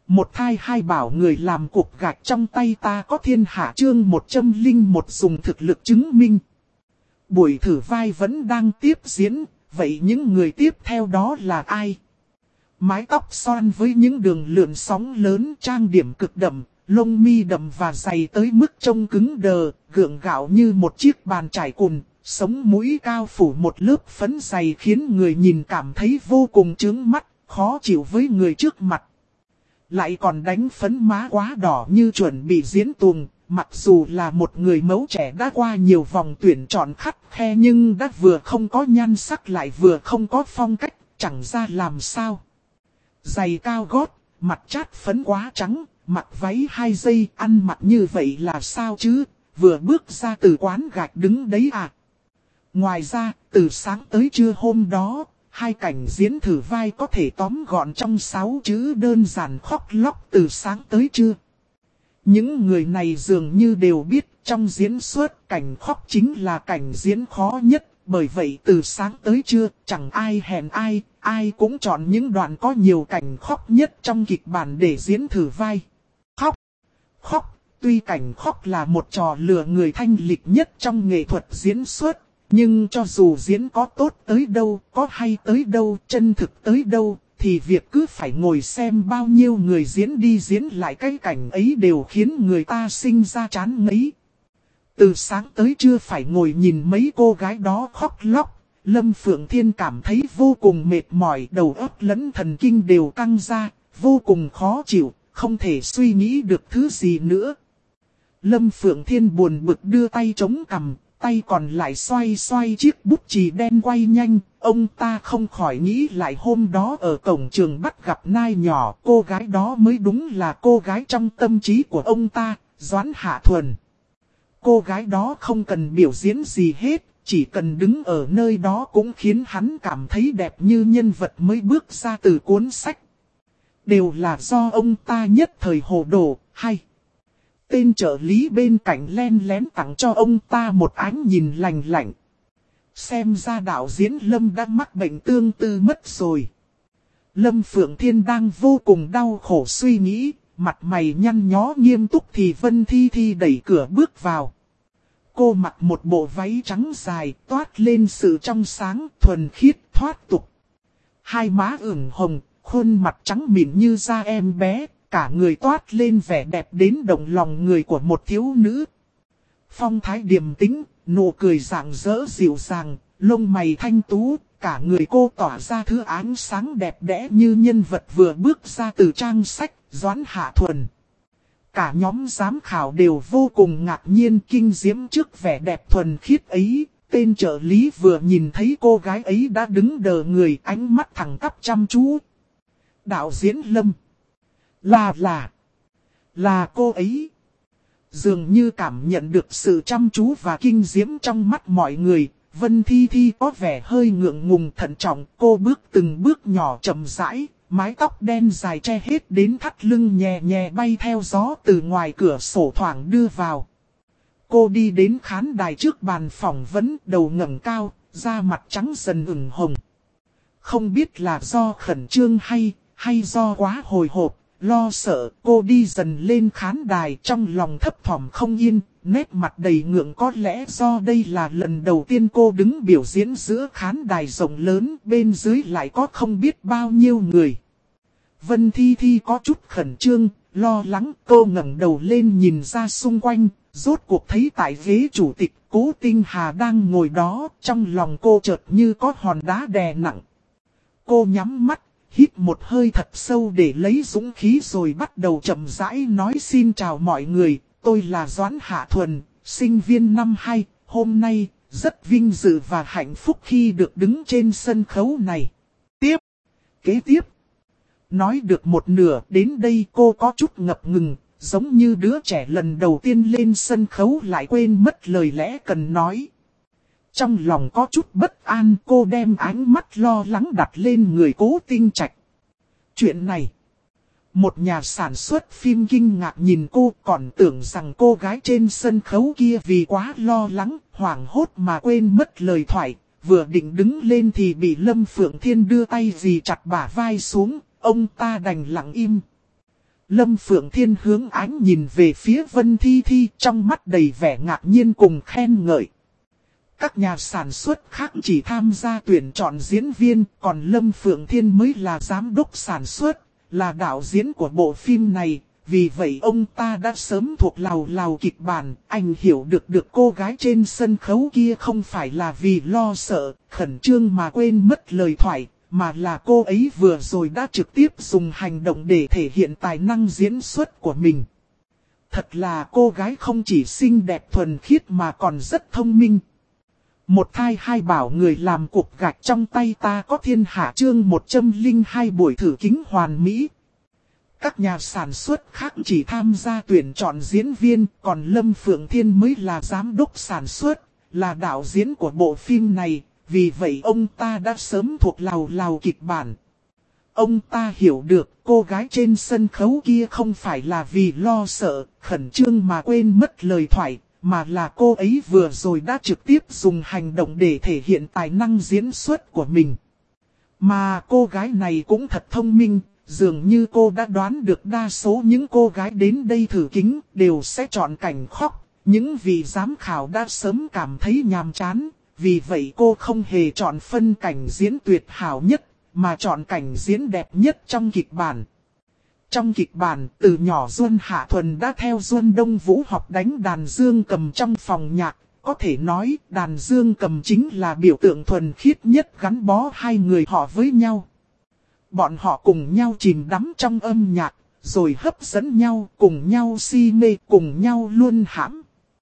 Một thai hai bảo người làm cục gạch trong tay ta có thiên hạ chương 101 dùng thực lực chứng minh. Buổi thử vai vẫn đang tiếp diễn, vậy những người tiếp theo đó là ai? Mái tóc xoăn với những đường lượn sóng lớn, trang điểm cực đậm, lông mi đậm và dày tới mức trông cứng đờ, gượng gạo như một chiếc bàn chải cùn, sống mũi cao phủ một lớp phấn dày khiến người nhìn cảm thấy vô cùng chướng mắt, khó chịu với người trước mặt. Lại còn đánh phấn má quá đỏ như chuẩn bị diễn tuồng, mặc dù là một người mẫu trẻ đã qua nhiều vòng tuyển chọn khắt khe nhưng đã vừa không có nhan sắc lại vừa không có phong cách, chẳng ra làm sao. Giày cao gót, mặt chát phấn quá trắng, mặc váy 2 giây, ăn mặc như vậy là sao chứ, vừa bước ra từ quán gạch đứng đấy à. Ngoài ra, từ sáng tới trưa hôm đó, 2 cảnh diễn thử vai có thể tóm gọn trong 6 chữ đơn giản: khóc lóc từ sáng tới trưa. Những người này dường như đều biết trong diễn xuất cảnh khóc chính là cảnh diễn khó nhất, bởi vậy từ sáng tới trưa chẳng ai hẹn ai, ai cũng chọn những đoạn có nhiều cảnh khóc nhất trong kịch bản để diễn thử vai. Khóc, tuy cảnh khóc là một trò lừa người thanh lịch nhất trong nghệ thuật diễn xuất, nhưng cho dù diễn có tốt tới đâu, có hay tới đâu, chân thực tới đâu, thì việc cứ phải ngồi xem bao nhiêu người diễn đi diễn lại cái cảnh ấy đều khiến người ta sinh ra chán ngấy. Từ sáng tới trưa phải ngồi nhìn mấy cô gái đó khóc lóc, Lâm Phượng Thiên cảm thấy vô cùng mệt mỏi, đầu óc lẫn thần kinh đều căng ra, vô cùng khó chịu, không thể suy nghĩ được thứ gì nữa. Lâm Phượng Thiên buồn bực đưa tay chống cằm, tay còn lại xoay xoay chiếc bút chì đen quay nhanh. Ông ta không khỏi nghĩ lại hôm đó ở cổng trường bắt gặp Nai nhỏ, cô gái đó mới đúng là cô gái trong tâm trí của ông ta, Doãn Hạ Thuần. Cô gái đó không cần biểu diễn gì hết, chỉ cần đứng ở nơi đó cũng khiến hắn cảm thấy đẹp như nhân vật mới bước ra từ cuốn sách. Đều là do ông ta nhất thời hồ đồ, hay. Tên trợ lý bên cạnh len lén tặng cho ông ta một ánh nhìn lành lạnh. Xem ra đạo diễn Lâm đã mắc bệnh tương tư mất rồi. Lâm Phượng Thiên đang vô cùng đau khổ suy nghĩ, mặt mày nhăn nhó nghiêm túc thì Vân Thi Thi đẩy cửa bước vào. Cô mặc một bộ váy trắng dài, toát lên sự trong sáng, thuần khiết, thoát tục. Hai má ửng hồng, khuôn mặt trắng mịn như da em bé, cả người toát lên vẻ đẹp đến động lòng người của một thiếu nữ. Phong thái điềm tĩnh, nụ cười rạng rỡ dịu dàng, lông mày thanh tú, cả người cô tỏa ra thứ ánh sáng đẹp đẽ như nhân vật vừa bước ra từ trang sách, Doãn Hạ Thuần. Cả nhóm giám khảo đều vô cùng ngạc nhiên kinh diễm trước vẻ đẹp thuần khiết ấy. Tên trợ lý vừa nhìn thấy cô gái ấy đã đứng đờ người, ánh mắt thẳng tắp chăm chú. Đạo diễn Lâm. Là cô ấy. Dường như cảm nhận được sự chăm chú và kinh diễm trong mắt mọi người, Vân Thi Thi có vẻ hơi ngượng ngùng thận trọng. Cô bước từng bước nhỏ chậm rãi, mái tóc đen dài che hết đến thắt lưng nhẹ nhẹ bay theo gió từ ngoài cửa sổ thoảng đưa vào. Cô đi đến khán đài trước bàn phỏng vấn, đầu ngẩng cao, da mặt trắng dần ửng hồng. Không biết là do khẩn trương hay do quá hồi hộp, lo sợ, cô đi dần lên khán đài trong lòng thấp thỏm không yên, nét mặt đầy ngượng. Có lẽ do đây là lần đầu tiên cô đứng biểu diễn giữa khán đài rộng lớn, bên dưới lại có không biết bao nhiêu người. Vân Thi Thi có chút khẩn trương, lo lắng, cô ngẩng đầu lên nhìn ra xung quanh, rốt cuộc thấy tại ghế chủ tịch Cố Tinh Hà đang ngồi đó, trong lòng cô chợt như có hòn đá đè nặng. Cô nhắm mắt, hít một hơi thật sâu để lấy dũng khí rồi bắt đầu chậm rãi nói: xin chào mọi người, tôi là Doãn Hạ Thuần, sinh viên năm 2, hôm nay rất vinh dự và hạnh phúc khi được đứng trên sân khấu này. Kế tiếp. Nói được một nửa, đến đây cô có chút ngập ngừng, giống như đứa trẻ lần đầu tiên lên sân khấu lại quên mất lời lẽ cần nói. Trong lòng có chút bất an, cô đem ánh mắt lo lắng đặt lên người Cố Tinh Trạch. Chuyện này, một nhà sản xuất phim kinh ngạc nhìn cô, còn tưởng rằng cô gái trên sân khấu kia vì quá lo lắng, hoảng hốt mà quên mất lời thoại. Vừa định đứng lên thì bị Lâm Phượng Thiên đưa tay dì chặt bả vai xuống, ông ta đành lặng im. Lâm Phượng Thiên hướng ánh nhìn về phía Vân Thi Thi, trong mắt đầy vẻ ngạc nhiên cùng khen ngợi. Các nhà sản xuất khác chỉ tham gia tuyển chọn diễn viên, còn Lâm Phượng Thiên mới là giám đốc sản xuất, là đạo diễn của bộ phim này. Vì vậy ông ta đã sớm thuộc lào kịch bản, anh hiểu được cô gái trên sân khấu kia không phải là vì lo sợ, khẩn trương mà quên mất lời thoại, mà là cô ấy vừa rồi đã trực tiếp dùng hành động để thể hiện tài năng diễn xuất của mình. Thật là cô gái không chỉ xinh đẹp thuần khiết mà còn rất thông minh. Một thai hai bảo người làm cục gạch trong tay ta có thiên hạ chương 102 buổi thử kính hoàn mỹ. Các nhà sản xuất khác chỉ tham gia tuyển chọn diễn viên, còn Lâm Phượng Thiên mới là giám đốc sản xuất, là đạo diễn của bộ phim này, vì vậy ông ta đã sớm thuộc lào kịch bản. Ông ta hiểu được cô gái trên sân khấu kia không phải là vì lo sợ, khẩn trương mà quên mất lời thoại, mà là cô ấy vừa rồi đã trực tiếp dùng hành động để thể hiện tài năng diễn xuất của mình. Mà cô gái này cũng thật thông minh. Dường như cô đã đoán được đa số những cô gái đến đây thử kính đều sẽ chọn cảnh khóc. Những vị giám khảo đã sớm cảm thấy nhàm chán. Vì vậy cô không hề chọn phân cảnh diễn tuyệt hảo nhất, mà chọn cảnh diễn đẹp nhất trong kịch bản. Trong kịch bản, từ nhỏ Duân Hạ Thuần đã theo Duân Đông Vũ học đánh đàn dương cầm trong phòng nhạc. Có thể nói đàn dương cầm chính là biểu tượng thuần khiết nhất gắn bó hai người họ với nhau. Bọn họ cùng nhau chìm đắm trong âm nhạc, rồi hấp dẫn nhau, cùng nhau si mê, cùng nhau luôn hãm.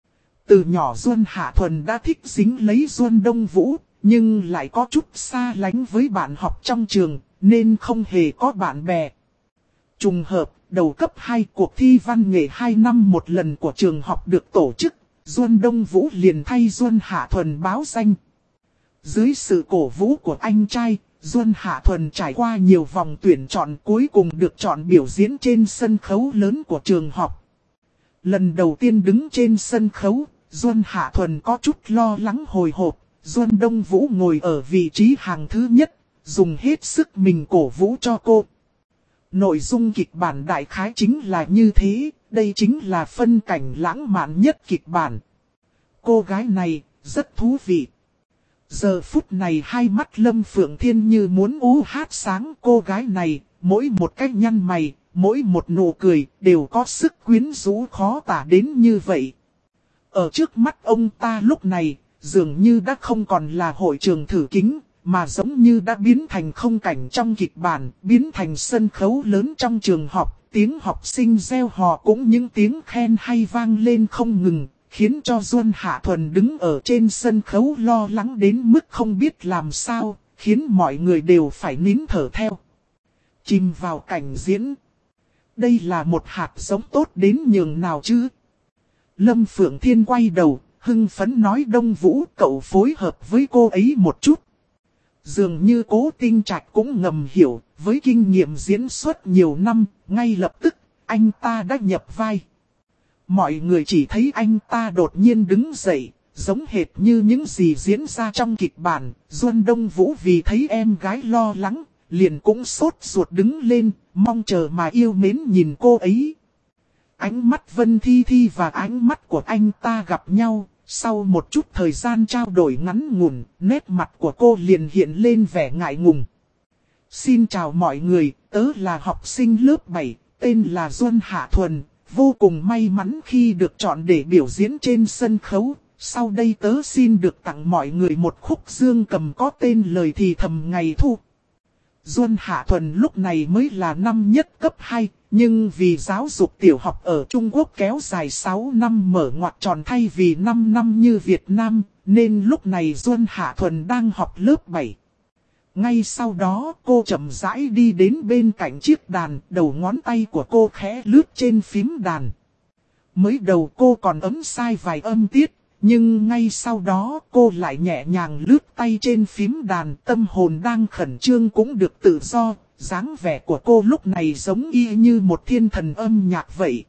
Từ nhỏ Duân Hạ Thuần đã thích dính lấy Duân Đông Vũ, nhưng lại có chút xa lánh với bạn học trong trường, nên không hề có bạn bè. Trùng hợp, đầu cấp 2 cuộc thi văn nghệ 2 năm một lần của trường học được tổ chức, Duân Đông Vũ liền thay Duân Hạ Thuần báo danh. Dưới sự cổ vũ của anh trai, Duân Hạ Thuần trải qua nhiều vòng tuyển chọn cuối cùng được chọn biểu diễn trên sân khấu lớn của trường học. Lần đầu tiên đứng trên sân khấu, Duân Hạ Thuần có chút lo lắng hồi hộp. Duân Đông Vũ ngồi ở vị trí hàng thứ nhất, dùng hết sức mình cổ vũ cho cô. Nội dung kịch bản đại khái chính là như thế, đây chính là phân cảnh lãng mạn nhất kịch bản. Cô gái này, rất thú vị. Giờ phút này hai mắt Lâm Phượng Thiên như muốn hát sáng. Cô gái này, mỗi một cái nhăn mày, mỗi một nụ cười đều có sức quyến rũ khó tả đến như vậy. Ở trước mắt ông ta lúc này, dường như đã không còn là hội trường thử kính, mà giống như đã biến thành không cảnh trong kịch bản, biến thành sân khấu lớn trong trường học. Tiếng học sinh reo hò cũng những tiếng khen hay vang lên không ngừng. Khiến cho Duân Hạ Thuần đứng ở trên sân khấu lo lắng đến mức không biết làm sao, khiến mọi người đều phải nín thở theo. Chìm vào cảnh diễn. Đây là một hạt giống tốt đến nhường nào chứ? Lâm Phượng Thiên quay đầu, hưng phấn nói Đông Vũ cậu phối hợp với cô ấy một chút. Dường như Cố Tinh Trạch cũng ngầm hiểu, với kinh nghiệm diễn xuất nhiều năm, ngay lập tức, anh ta đã nhập vai. Mọi người chỉ thấy anh ta đột nhiên đứng dậy, giống hệt như những gì diễn ra trong kịch bản. Duân Đông Vũ vì thấy em gái lo lắng, liền cũng sốt ruột đứng lên, mong chờ mà yêu mến nhìn cô ấy. Ánh mắt Vân Thi Thi và ánh mắt của anh ta gặp nhau, sau một chút thời gian trao đổi ngắn ngủn, nét mặt của cô liền hiện lên vẻ ngại ngùng. Xin chào mọi người, tớ là học sinh lớp 7, tên là Duân Hạ Thuần. Vô cùng may mắn khi được chọn để biểu diễn trên sân khấu. Sau đây tớ xin được tặng mọi người một khúc dương cầm có tên Lời Thì Thầm Ngày Thu. Duân Hạ Thuần lúc này mới là năm nhất cấp 2, nhưng vì giáo dục tiểu học ở Trung Quốc kéo dài 6 năm mở ngoặc tròn thay vì 5 năm như Việt Nam, nên lúc này Duân Hạ Thuần đang học lớp 7. Ngay sau đó cô chậm rãi đi đến bên cạnh chiếc đàn, đầu ngón tay của cô khẽ lướt trên phím đàn. Mới đầu cô còn ấn sai vài âm tiết, nhưng ngay sau đó cô lại nhẹ nhàng lướt tay trên phím đàn, tâm hồn đang khẩn trương cũng được tự do, dáng vẻ của cô lúc này giống y như một thiên thần âm nhạc vậy.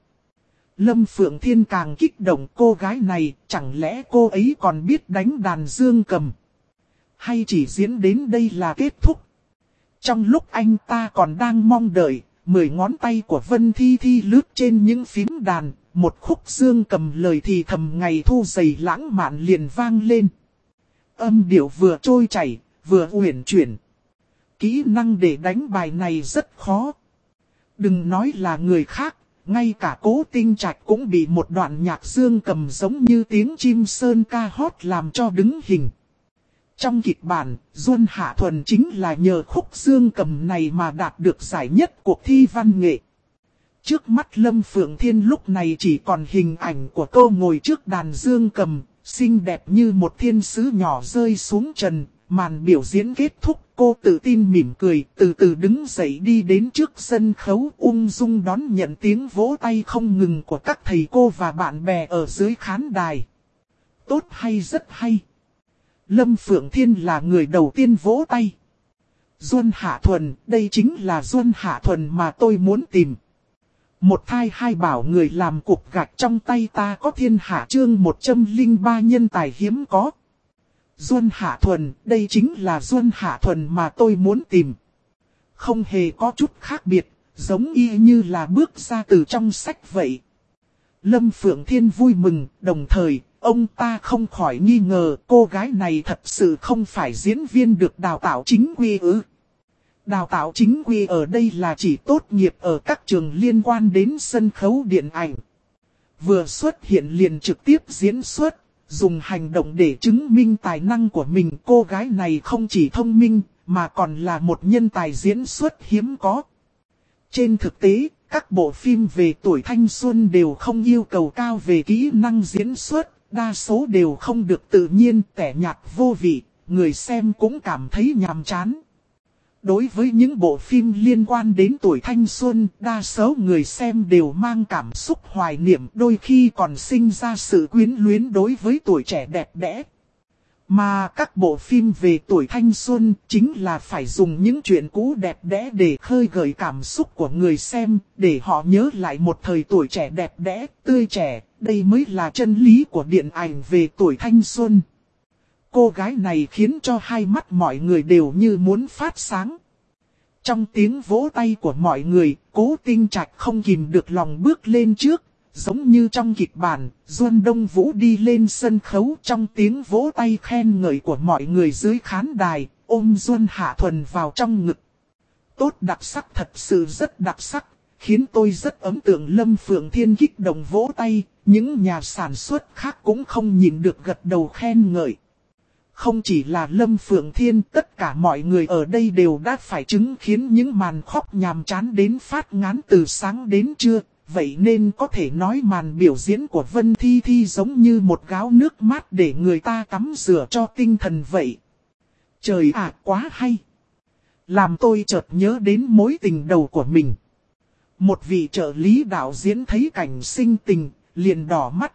Lâm Phượng Thiên càng kích động, cô gái này, chẳng lẽ cô ấy còn biết đánh đàn dương cầm? Hay chỉ diễn đến đây là kết thúc? Trong lúc anh ta còn đang mong đợi, 10 ngón tay của Vân Thi Thi lướt trên những phím đàn, một khúc dương cầm lời thì thầm ngày thu dày lãng mạn liền vang lên. Âm điệu vừa trôi chảy, vừa uyển chuyển. Kỹ năng để đánh bài này rất khó. Đừng nói là người khác, ngay cả Cố Tinh Trạch cũng bị một đoạn nhạc dương cầm giống như tiếng chim sơn ca hót làm cho đứng hình. Trong kịch bản, Duân Hạ Thuần chính là nhờ khúc dương cầm này mà đạt được giải nhất cuộc thi văn nghệ. Trước mắt Lâm Phượng Thiên lúc này chỉ còn hình ảnh của cô ngồi trước đàn dương cầm, xinh đẹp như một thiên sứ nhỏ rơi xuống trần. Màn biểu diễn kết thúc, cô tự tin mỉm cười, từ từ đứng dậy đi đến trước sân khấu, ung dung đón nhận tiếng vỗ tay không ngừng của các thầy cô và bạn bè ở dưới khán đài. Tốt hay, rất hay. Lâm Phượng Thiên là người đầu tiên vỗ tay. Duân Hạ Thuần, đây chính là Duân Hạ Thuần mà tôi muốn tìm. Một thai hai bảo người làm cục gạch trong tay ta có thiên hạ chương 103 nhân tài hiếm có. Duân Hạ Thuần, đây chính là Duân Hạ Thuần mà tôi muốn tìm. Không hề có chút khác biệt, giống y như là bước ra từ trong sách vậy. Lâm Phượng Thiên vui mừng, đồng thời, ông ta không khỏi nghi ngờ cô gái này thật sự không phải diễn viên được đào tạo chính quy ư. Đào tạo chính quy ở đây là chỉ tốt nghiệp ở các trường liên quan đến sân khấu điện ảnh. Vừa xuất hiện liền trực tiếp diễn xuất, dùng hành động để chứng minh tài năng của mình. Cô gái này không chỉ thông minh, mà còn là một nhân tài diễn xuất hiếm có. Trên thực tế, các bộ phim về tuổi thanh xuân đều không yêu cầu cao về kỹ năng diễn xuất, đa số đều không được tự nhiên, tẻ nhạt vô vị, người xem cũng cảm thấy nhàm chán. Đối với những bộ phim liên quan đến tuổi thanh xuân, đa số người xem đều mang cảm xúc hoài niệm, đôi khi còn sinh ra sự quyến luyến đối với tuổi trẻ đẹp đẽ. Mà các bộ phim về tuổi thanh xuân chính là phải dùng những chuyện cũ đẹp đẽ để khơi gợi cảm xúc của người xem, để họ nhớ lại một thời tuổi trẻ đẹp đẽ, tươi trẻ, đây mới là chân lý của điện ảnh về tuổi thanh xuân. Cô gái này khiến cho hai mắt mọi người đều như muốn phát sáng. Trong tiếng vỗ tay của mọi người, Cố Tinh Trạch không kìm được lòng bước lên trước. Giống như trong kịch bản, Duân Đông Vũ đi lên sân khấu trong tiếng vỗ tay khen ngợi của mọi người dưới khán đài, ôm Duân Hạ Thuần vào trong ngực. Tốt, đặc sắc, thật sự rất đặc sắc, khiến tôi rất ấn tượng. Lâm Phượng Thiên kích động vỗ tay, những nhà sản xuất khác cũng không nhìn được gật đầu khen ngợi. Không chỉ là Lâm Phượng Thiên, tất cả mọi người ở đây đều đã phải chứng kiến những màn khóc nhàm chán đến phát ngán từ sáng đến trưa. Vậy nên có thể nói màn biểu diễn của Vân Thi Thi giống như một gáo nước mát để người ta tắm rửa cho tinh thần vậy. Trời ạ, quá hay! Làm tôi chợt nhớ đến mối tình đầu của mình. Một vị trợ lý đạo diễn thấy cảnh sinh tình, liền đỏ mắt.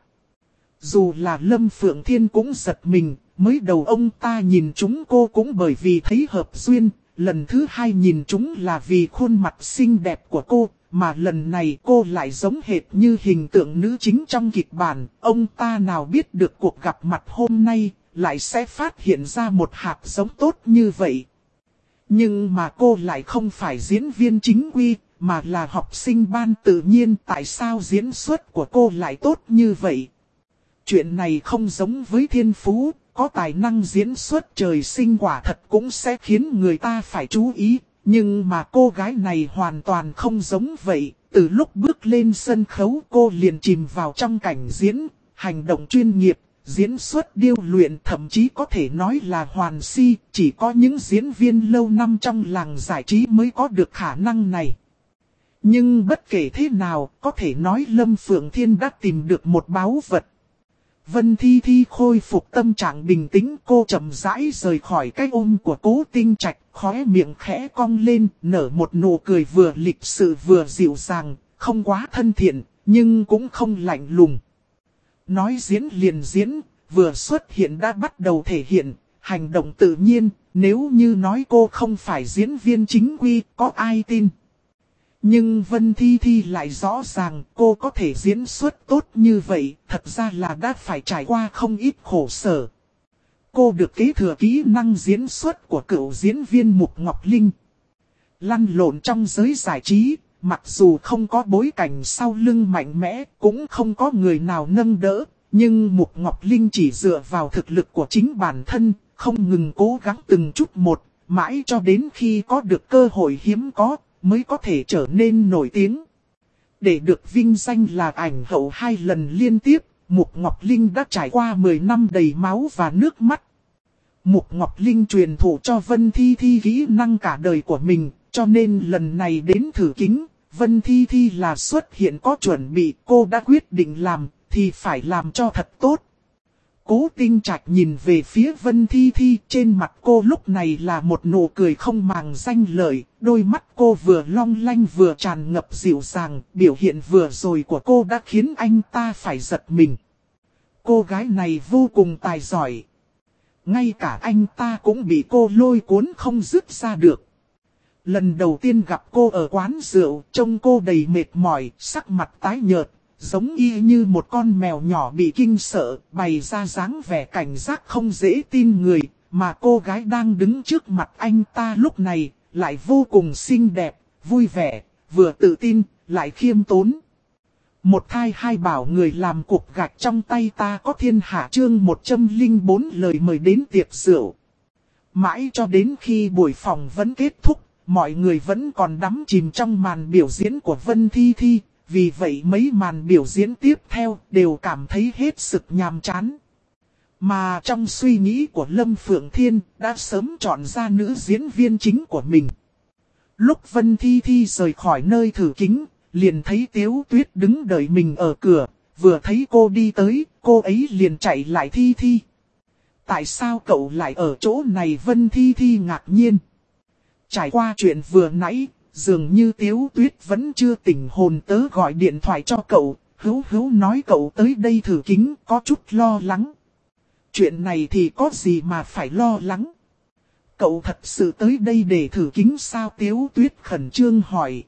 Dù là Lâm Phượng Thiên cũng giật mình, mới đầu ông ta nhìn chúng cô cũng bởi vì thấy hợp duyên, lần thứ hai nhìn chúng là vì khuôn mặt xinh đẹp của cô. Mà lần này cô lại giống hệt như hình tượng nữ chính trong kịch bản, ông ta nào biết được cuộc gặp mặt hôm nay, lại sẽ phát hiện ra một hạt giống tốt như vậy. Nhưng mà cô lại không phải diễn viên chính quy, mà là học sinh ban tự nhiên, tại sao diễn xuất của cô lại tốt như vậy? Chuyện này không giống với thiên phú, có tài năng diễn xuất trời sinh quả thật cũng sẽ khiến người ta phải chú ý. Nhưng mà cô gái này hoàn toàn không giống vậy, từ lúc bước lên sân khấu cô liền chìm vào trong cảnh diễn, hành động chuyên nghiệp, diễn xuất điêu luyện, thậm chí có thể nói là hoàn si, chỉ có những diễn viên lâu năm trong làng giải trí mới có được khả năng này. Nhưng bất kể thế nào, có thể nói Lâm Phượng Thiên đã tìm được một báu vật. Vân Thi Thi khôi phục tâm trạng bình tĩnh, cô chậm rãi rời khỏi cái ôm của Cố Tinh Trạch, khóe miệng khẽ cong lên, nở một nụ cười vừa lịch sự vừa dịu dàng, không quá thân thiện, nhưng cũng không lạnh lùng. Nói diễn liền diễn, vừa xuất hiện đã bắt đầu thể hiện, hành động tự nhiên, nếu như nói cô không phải diễn viên chính quy, có ai tin. Nhưng Vân Thi Thi lại rõ ràng cô có thể diễn xuất tốt như vậy, thật ra là đã phải trải qua không ít khổ sở. Cô được kế thừa kỹ năng diễn xuất của cựu diễn viên Mục Ngọc Linh. Lăn lộn trong giới giải trí, mặc dù không có bối cảnh sau lưng mạnh mẽ, cũng không có người nào nâng đỡ, nhưng Mục Ngọc Linh chỉ dựa vào thực lực của chính bản thân, không ngừng cố gắng từng chút một, mãi cho đến khi có được cơ hội hiếm có, mới có thể trở nên nổi tiếng. Để được vinh danh là ảnh hậu 2 lần liên tiếp, Mục Ngọc Linh đã trải qua 10 năm đầy máu và nước mắt. Mục Ngọc Linh truyền thụ cho Vân Thi Thi kỹ năng cả đời của mình, cho nên lần này đến thử kính, Vân Thi Thi là xuất hiện có chuẩn bị, cô đã quyết định làm, thì phải làm cho thật tốt. Cố Tinh Trạch nhìn về phía Vân Thi Thi, trên mặt cô lúc này là một nụ cười không màng danh lợi, đôi mắt cô vừa long lanh vừa tràn ngập dịu dàng, biểu hiện vừa rồi của cô đã khiến anh ta phải giật mình. Cô gái này vô cùng tài giỏi. Ngay cả anh ta cũng bị cô lôi cuốn không dứt ra được. Lần đầu tiên gặp cô ở quán rượu, trông cô đầy mệt mỏi, sắc mặt tái nhợt, giống y như một con mèo nhỏ bị kinh sợ, bày ra dáng vẻ cảnh giác không dễ tin người, mà cô gái đang đứng trước mặt anh ta lúc này, lại vô cùng xinh đẹp, vui vẻ, vừa tự tin, lại khiêm tốn. Một thai hai bảo người làm cục gạch trong tay ta có thiên hạ chương 104 lời mời đến tiệc rượu. Mãi cho đến khi buổi phỏng vấn kết thúc, mọi người vẫn còn đắm chìm trong màn biểu diễn của Vân Thi Thi. Vì vậy mấy màn biểu diễn tiếp theo đều cảm thấy hết sức nhàm chán. Mà trong suy nghĩ của Lâm Phượng Thiên đã sớm chọn ra nữ diễn viên chính của mình. Lúc Vân Thi Thi rời khỏi nơi thử kính, liền thấy Tiếu Tuyết đứng đợi mình ở cửa. Vừa thấy cô đi tới, cô ấy liền chạy lại Thi Thi. Tại sao cậu lại ở chỗ này? Vân Thi Thi ngạc nhiên. Trải qua chuyện vừa nãy, dường như Tiếu Tuyết vẫn chưa tỉnh hồn, tớ gọi điện thoại cho cậu, hữu nói cậu tới đây thử kính, có chút lo lắng. Chuyện này thì có gì mà phải lo lắng? Cậu thật sự tới đây để thử kính sao? Tiếu Tuyết khẩn trương hỏi.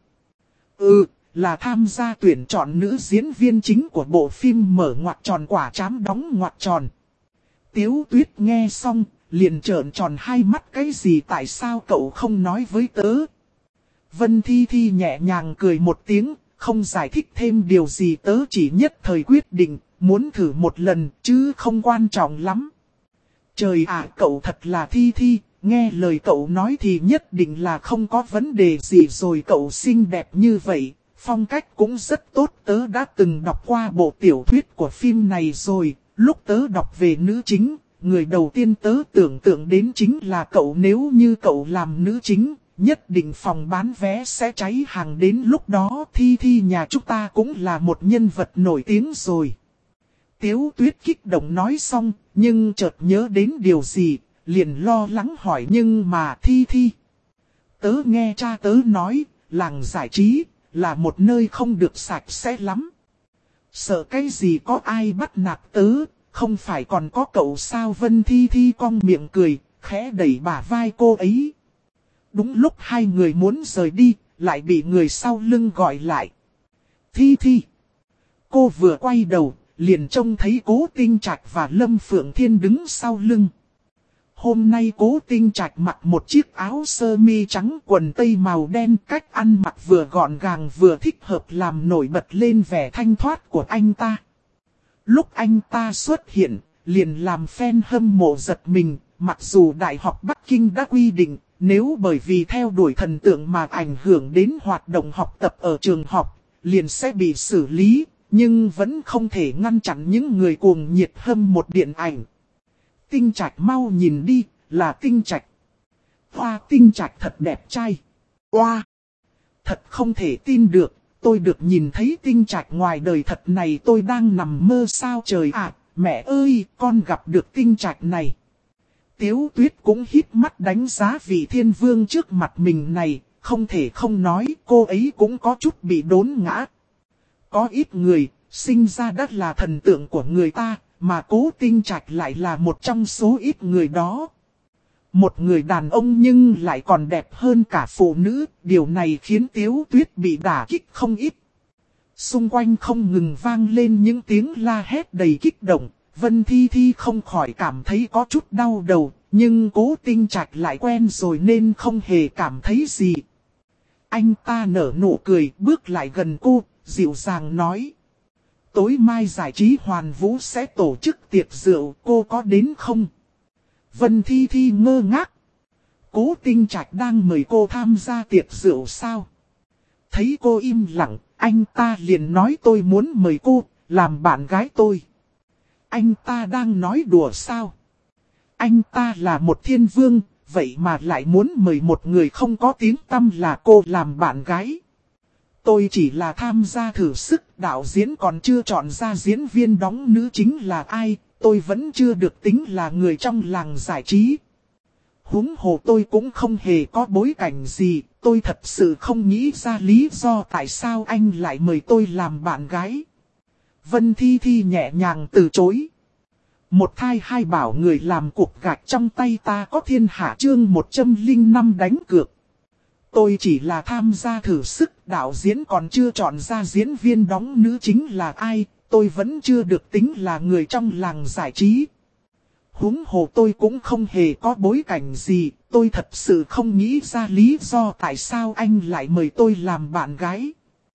Là tham gia tuyển chọn nữ diễn viên chính của bộ phim Mở ngoặc tròn quả trám đóng ngoặc tròn. Tiếu Tuyết nghe xong, liền trợn tròn hai mắt. Cái gì? Tại sao cậu không nói với tớ? Vân Thi Thi nhẹ nhàng cười một tiếng, không giải thích thêm điều gì, tớ chỉ nhất thời quyết định, muốn thử một lần, chứ không quan trọng lắm. Trời ạ, cậu thật là Thi Thi, nghe lời cậu nói thì nhất định là không có vấn đề gì rồi. Cậu xinh đẹp như vậy, phong cách cũng rất tốt, tớ đã từng đọc qua bộ tiểu thuyết của phim này rồi. Lúc tớ đọc về nữ chính, người đầu tiên tớ tưởng tượng đến chính là cậu. Nếu như cậu làm nữ chính, nhất định phòng bán vé sẽ cháy hàng, đến lúc đó Thi Thi nhà chúng ta cũng là một nhân vật nổi tiếng rồi. Tiếu Tuyết kích động nói xong, nhưng chợt nhớ đến điều gì, liền lo lắng hỏi. Nhưng mà Thi Thi, tớ nghe cha tớ nói, làng giải trí là một nơi không được sạch sẽ lắm. Sợ cái gì có ai bắt nạt tớ, không phải còn có cậu sao? Vân Thi Thi cong miệng cười, khẽ đẩy bả vai cô ấy. Đúng lúc hai người muốn rời đi, lại bị người sau lưng gọi lại. Thi Thi. Cô vừa quay đầu, liền trông thấy Cố Tinh Trạch và Lâm Phượng Thiên đứng sau lưng. Hôm nay Cố Tinh Trạch mặc một chiếc áo sơ mi trắng, quần tây màu đen, cách ăn mặc vừa gọn gàng vừa thích hợp, làm nổi bật lên vẻ thanh thoát của anh ta. Lúc anh ta xuất hiện, liền làm fan hâm mộ giật mình, mặc dù Đại học Bắc Kinh đã quy định, nếu bởi vì theo đuổi thần tượng mà ảnh hưởng đến hoạt động học tập ở trường học, liền sẽ bị xử lý, nhưng vẫn không thể ngăn chặn những người cuồng nhiệt hâm một điện ảnh. Tinh Trạch mau nhìn đi, là Tinh Trạch. Hoa, Tinh Trạch thật đẹp trai. Hoa, thật không thể tin được, tôi được nhìn thấy Tinh Trạch ngoài đời thật này, tôi đang nằm mơ sao? Trời ạ, mẹ ơi, con gặp được Tinh Trạch này. Tiếu Tuyết cũng hít mắt đánh giá vị thiên vương trước mặt mình này, không thể không nói cô ấy cũng có chút bị đốn ngã. Có ít người, sinh ra đã là thần tượng của người ta, mà Cố Tinh Trạch lại là một trong số ít người đó. Một người đàn ông nhưng lại còn đẹp hơn cả phụ nữ, điều này khiến Tiếu Tuyết bị đả kích không ít. Xung quanh không ngừng vang lên những tiếng la hét đầy kích động. Vân Thi Thi không khỏi cảm thấy có chút đau đầu, nhưng Cố Tinh Trạch lại quen rồi nên không hề cảm thấy gì. Anh ta nở nụ cười, bước lại gần cô, dịu dàng nói. Tối mai giải trí Hoàn Vũ sẽ tổ chức tiệc rượu, cô có đến không? Vân Thi Thi ngơ ngác. Cố Tinh Trạch đang mời cô tham gia tiệc rượu sao? Thấy cô im lặng, anh ta liền nói tôi muốn mời cô, làm bạn gái tôi. Anh ta đang nói đùa sao? Anh ta là một thiên vương, vậy mà lại muốn mời một người không có tiếng tăm là cô làm bạn gái. Tôi chỉ là tham gia thử sức, đạo diễn còn chưa chọn ra diễn viên đóng nữ chính là ai, tôi vẫn chưa được tính là người trong làng giải trí. Huống hồ tôi cũng không hề có bối cảnh gì, tôi thật sự không nghĩ ra lý do tại sao anh lại mời tôi làm bạn gái. Vân Thi Thi nhẹ nhàng từ chối. Một thai hai bảo người làm cục gạch trong tay ta có thiên hạ chương 105 đánh cược. Tôi chỉ là tham gia thử sức, đạo diễn còn chưa chọn ra diễn viên đóng nữ chính là ai, tôi vẫn chưa được tính là người trong làng giải trí. Huống hồ tôi cũng không hề có bối cảnh gì, tôi thật sự không nghĩ ra lý do tại sao anh lại mời tôi làm bạn gái.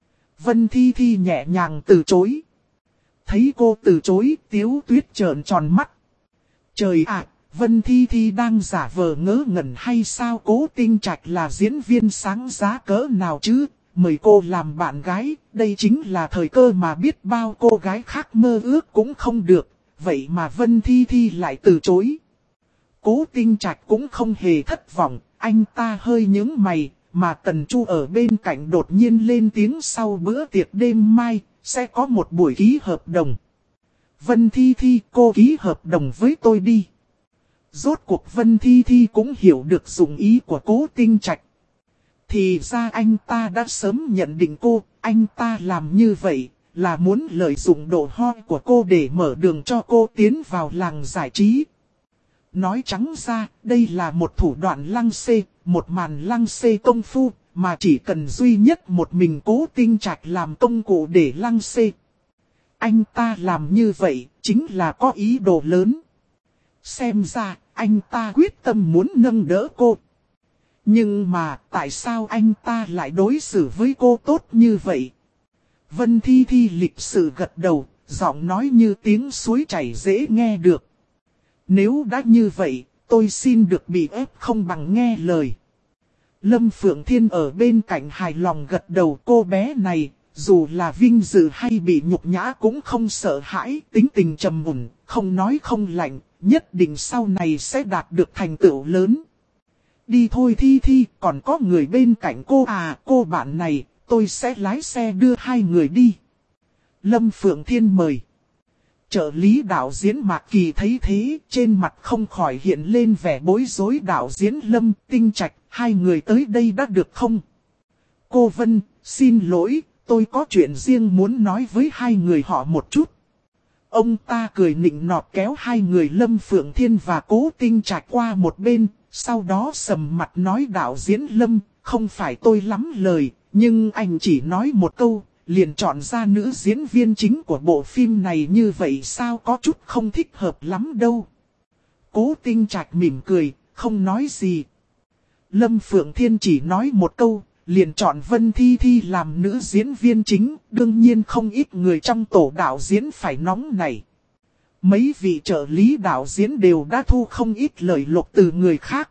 Vân Thi Thi nhẹ nhàng từ chối. Thấy cô từ chối, Tiếu Tuyết trợn tròn mắt. Trời ạ, Vân Thi Thi đang giả vờ ngớ ngẩn hay sao? Cố Tinh Trạch là diễn viên sáng giá cỡ nào chứ? Mời cô làm bạn gái, đây chính là thời cơ mà biết bao cô gái khác mơ ước cũng không được. Vậy mà Vân Thi Thi lại từ chối. Cố Tinh Trạch cũng không hề thất vọng, anh ta hơi nhướng mày, mà Tần Chu ở bên cạnh đột nhiên lên tiếng sau bữa tiệc đêm mai, sẽ có một buổi ký hợp đồng. Vân Thi Thi, cô ký hợp đồng với tôi đi. Rốt cuộc Vân Thi Thi cũng hiểu được dụng ý của Cố Tinh Trạch. Thì ra anh ta đã sớm nhận định cô, anh ta làm như vậy là muốn lợi dụng độ hot của cô để mở đường cho cô tiến vào làng giải trí. Nói trắng ra, đây là một thủ đoạn lăng xê, một màn lăng xê công phu, mà chỉ cần duy nhất một mình Cố Tinh Trạch làm công cụ để lăng xê. Anh ta làm như vậy, chính là có ý đồ lớn. Xem ra, anh ta quyết tâm muốn nâng đỡ cô. Nhưng mà, tại sao anh ta lại đối xử với cô tốt như vậy? Vân Thi Thi lịch sự gật đầu, giọng nói như tiếng suối chảy dễ nghe được. Nếu đã như vậy, tôi xin được bị ép không bằng nghe lời. Lâm Phượng Thiên ở bên cạnh hài lòng gật đầu. Cô bé này, dù là vinh dự hay bị nhục nhã cũng không sợ hãi, tính tình trầm mùn, không nói không lạnh, nhất định sau này sẽ đạt được thành tựu lớn. Đi thôi Thi Thi, còn có người bên cạnh cô à, cô bạn này, tôi sẽ lái xe đưa hai người đi. Lâm Phượng Thiên mời. Trợ lý đạo diễn Mạc Kỳ thấy thế, trên mặt không khỏi hiện lên vẻ bối rối. Đạo diễn Lâm, Tinh Trạch, hai người tới đây đã được không? Cô Vân, xin lỗi, tôi có chuyện riêng muốn nói với hai người họ một chút. Ông ta cười nịnh nọt kéo hai người Lâm Phượng Thiên và Cố Tinh Trạch qua một bên, sau đó sầm mặt nói đạo diễn Lâm, không phải tôi lắm lời, nhưng anh chỉ nói một câu, liền chọn ra nữ diễn viên chính của bộ phim này như vậy sao, có chút không thích hợp lắm đâu. Cố Tinh Trạch mỉm cười, không nói gì. Lâm Phượng Thiên chỉ nói một câu, liền chọn Vân Thi Thi làm nữ diễn viên chính, đương nhiên không ít người trong tổ đạo diễn phải nóng nảy. Mấy vị trợ lý đạo diễn đều đã thu không ít lời lộc từ người khác.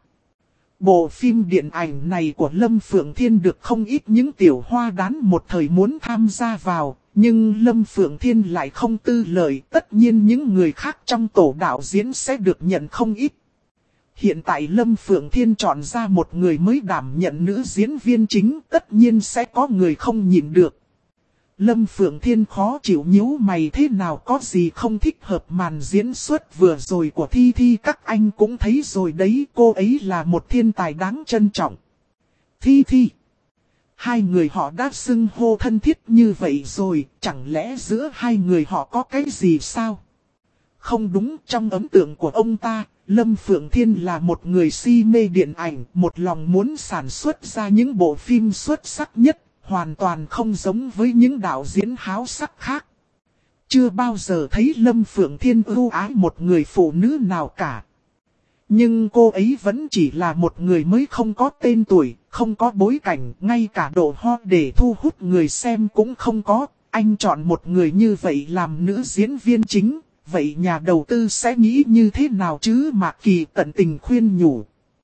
Bộ phim điện ảnh này của Lâm Phượng Thiên được không ít những tiểu hoa đán một thời muốn tham gia vào, nhưng Lâm Phượng Thiên lại không tư lợi, tất nhiên những người khác trong tổ đạo diễn sẽ được nhận không ít. Hiện tại Lâm Phượng Thiên chọn ra một người mới đảm nhận nữ diễn viên chính, tất nhiên sẽ có người không nhìn được. Lâm Phượng Thiên khó chịu nhíu mày, thế nào có gì không thích hợp, màn diễn xuất vừa rồi của Thi Thi các anh cũng thấy rồi đấy, cô ấy là một thiên tài đáng trân trọng. Thi Thi. Hai người họ đã xưng hô thân thiết như vậy rồi, chẳng lẽ giữa hai người họ có cái gì sao? Không đúng, trong ấn tượng của ông ta, Lâm Phượng Thiên là một người si mê điện ảnh, một lòng muốn sản xuất ra những bộ phim xuất sắc nhất. Hoàn toàn không giống với những đạo diễn háo sắc khác. Chưa bao giờ thấy Lâm Phượng Thiên ưu ái một người phụ nữ nào cả. Nhưng cô ấy vẫn chỉ là một người mới không có tên tuổi, không có bối cảnh, ngay cả độ ho để thu hút người xem cũng không có. Anh chọn một người như vậy làm nữ diễn viên chính, vậy nhà đầu tư sẽ nghĩ như thế nào chứ? Mạc Kỳ tận tình khuyên nhủ.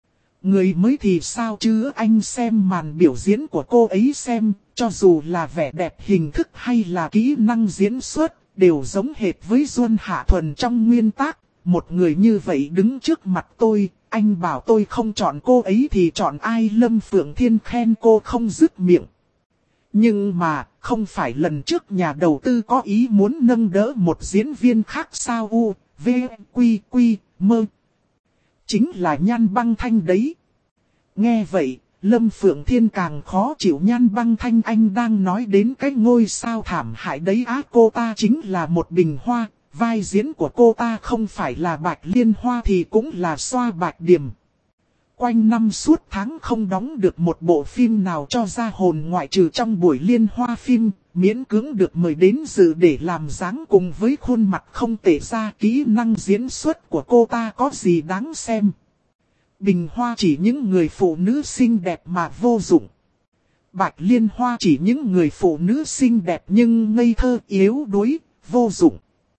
Người mới thì sao chứ, anh xem màn biểu diễn của cô ấy xem, cho dù là vẻ đẹp hình thức hay là kỹ năng diễn xuất, đều giống hệt với Duân Hạ Thuần trong nguyên tác. Một người như vậy đứng trước mặt tôi, anh bảo tôi không chọn cô ấy thì chọn ai? Lâm Phượng Thiên khen cô không dứt miệng. Nhưng mà, không phải lần trước nhà đầu tư có ý muốn nâng đỡ một diễn viên khác sao? U, V, Quy, Quy, Mơ. Chính là Nhan Băng Thanh đấy. Nghe vậy, Lâm Phượng Thiên càng khó chịu. Nhan Băng Thanh, anh đang nói đến cái ngôi sao thảm hại đấy á? Cô ta chính là một bình hoa, vai diễn của cô ta không phải là Bạch Liên Hoa thì cũng là Xoa Bạch Điềm. Quanh năm suốt tháng không đóng được một bộ phim nào cho ra hồn, ngoại trừ trong buổi liên hoa phim, miễn cưỡng được mời đến dự để làm dáng cùng với khuôn mặt không tệ ra. Kỹ năng diễn xuất của cô ta có gì đáng xem. Bình hoa chỉ những người phụ nữ xinh đẹp mà vô dụng. Bạch Liên Hoa chỉ những người phụ nữ xinh đẹp nhưng ngây thơ, yếu đuối, vô dụng.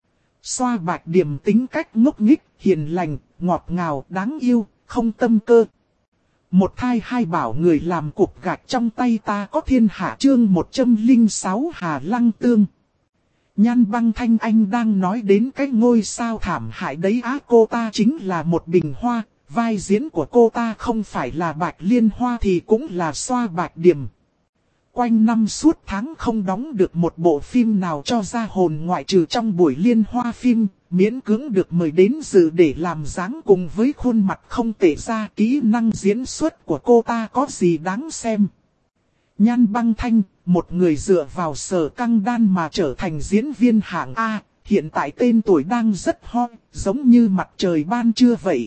Xoa Bạch Điềm tính cách ngốc nghích, hiền lành, ngọt ngào, đáng yêu, không tâm cơ. Một thai hai bảo người làm cục gạch trong tay ta có thiên hạ. Chương 106 Hà Lăng Tương. Nhan Băng Thanh, anh đang nói đến cái ngôi sao thảm hại đấy á? Cô ta chính là một bình hoa, vai diễn của cô ta không phải là Bạch Liên Hoa thì cũng là Xoa Bạch Điềm. Quanh năm suốt tháng không đóng được một bộ phim nào cho ra hồn, ngoại trừ trong buổi liên hoa phim, miễn cưỡng được mời đến dự để làm dáng cùng với khuôn mặt không tệ ra. Kỹ năng diễn xuất của cô ta có gì đáng xem. Nhan Băng Thanh, một người dựa vào Sở Căng Đan mà trở thành diễn viên hạng A, hiện tại tên tuổi đang rất hot, giống như mặt trời ban trưa vậy.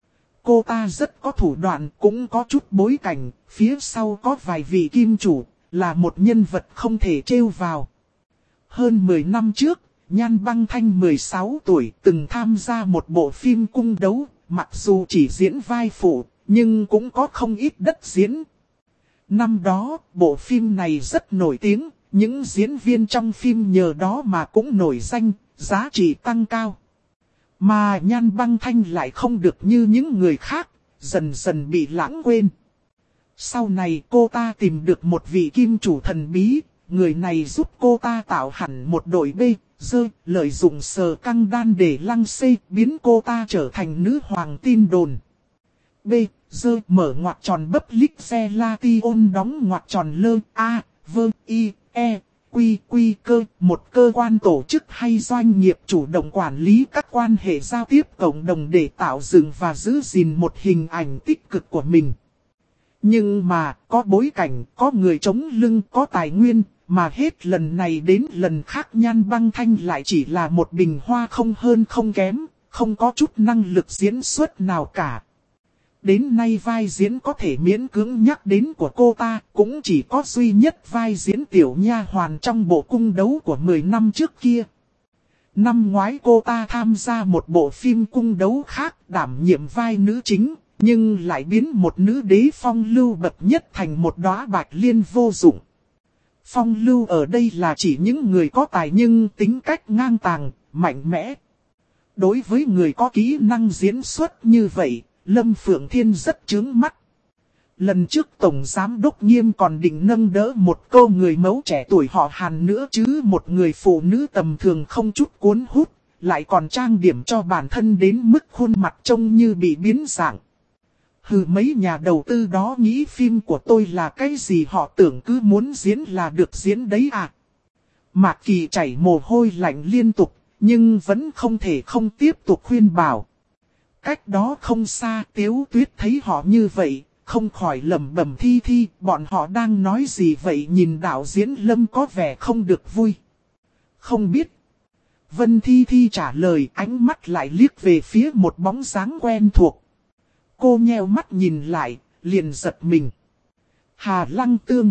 Cô ta rất có thủ đoạn, cũng có chút bối cảnh, phía sau có vài vị kim chủ, là một nhân vật không thể trêu vào. Hơn 10 năm trước, Nhan Băng Thanh 16 tuổi từng tham gia một bộ phim cung đấu, mặc dù chỉ diễn vai phụ, nhưng cũng có không ít đất diễn. Năm đó, bộ phim này rất nổi tiếng, những diễn viên trong phim nhờ đó mà cũng nổi danh, giá trị tăng cao. Mà Nhan Băng Thanh lại không được như những người khác, dần dần bị lãng quên. Sau này cô ta tìm được một vị kim chủ thần bí, người này giúp cô ta tạo hẳn một đội B, dơ, lợi dụng Sở Căng Đan để lăng xê, biến cô ta trở thành nữ hoàng tin đồn. B, dơ, mở ngoặc tròn bấp lích xe lation đóng ngoặc tròn lơ, A, vơ, I, E, quy, quy cơ, một cơ quan tổ chức hay doanh nghiệp chủ động quản lý các quan hệ giao tiếp cộng đồng để tạo dựng và giữ gìn một hình ảnh tích cực của mình. Nhưng mà, có bối cảnh, có người chống lưng, có tài nguyên, mà hết lần này đến lần khác Nhan Băng Thanh lại chỉ là một bình hoa không hơn không kém, không có chút năng lực diễn xuất nào cả. Đến nay vai diễn có thể miễn cưỡng nhắc đến của cô ta cũng chỉ có duy nhất vai diễn tiểu nha hoàn trong bộ cung đấu của 10 năm trước kia. Năm ngoái cô ta tham gia một bộ phim cung đấu khác đảm nhiệm vai nữ chính, nhưng lại biến một nữ đế phong lưu bậc nhất thành một đóa bạch liên vô dụng. Phong lưu ở đây là chỉ những người có tài nhưng tính cách ngang tàng, mạnh mẽ. Đối với người có kỹ năng diễn xuất như vậy, Lâm Phượng Thiên rất chướng mắt. Lần trước Tổng Giám Đốc Nghiêm còn định nâng đỡ một cô người mẫu trẻ tuổi họ Hàn nữa chứ, một người phụ nữ tầm thường không chút cuốn hút, lại còn trang điểm cho bản thân đến mức khuôn mặt trông như bị biến dạng. Hừ, mấy nhà đầu tư đó nghĩ phim của tôi là cái gì, họ tưởng cứ muốn diễn là được diễn đấy à. Mạc Kỳ chảy mồ hôi lạnh liên tục, nhưng vẫn không thể không tiếp tục khuyên bảo. Cách đó không xa, Tiếu Tuyết thấy họ như vậy, không khỏi lẩm bẩm Thi Thi, bọn họ đang nói gì vậy? Nhìn đạo diễn Lâm có vẻ không được vui. Không biết. Vân Thi Thi trả lời, ánh mắt lại liếc về phía một bóng dáng quen thuộc. Cô nheo mắt nhìn lại, liền giật mình. Hà Lăng Tương.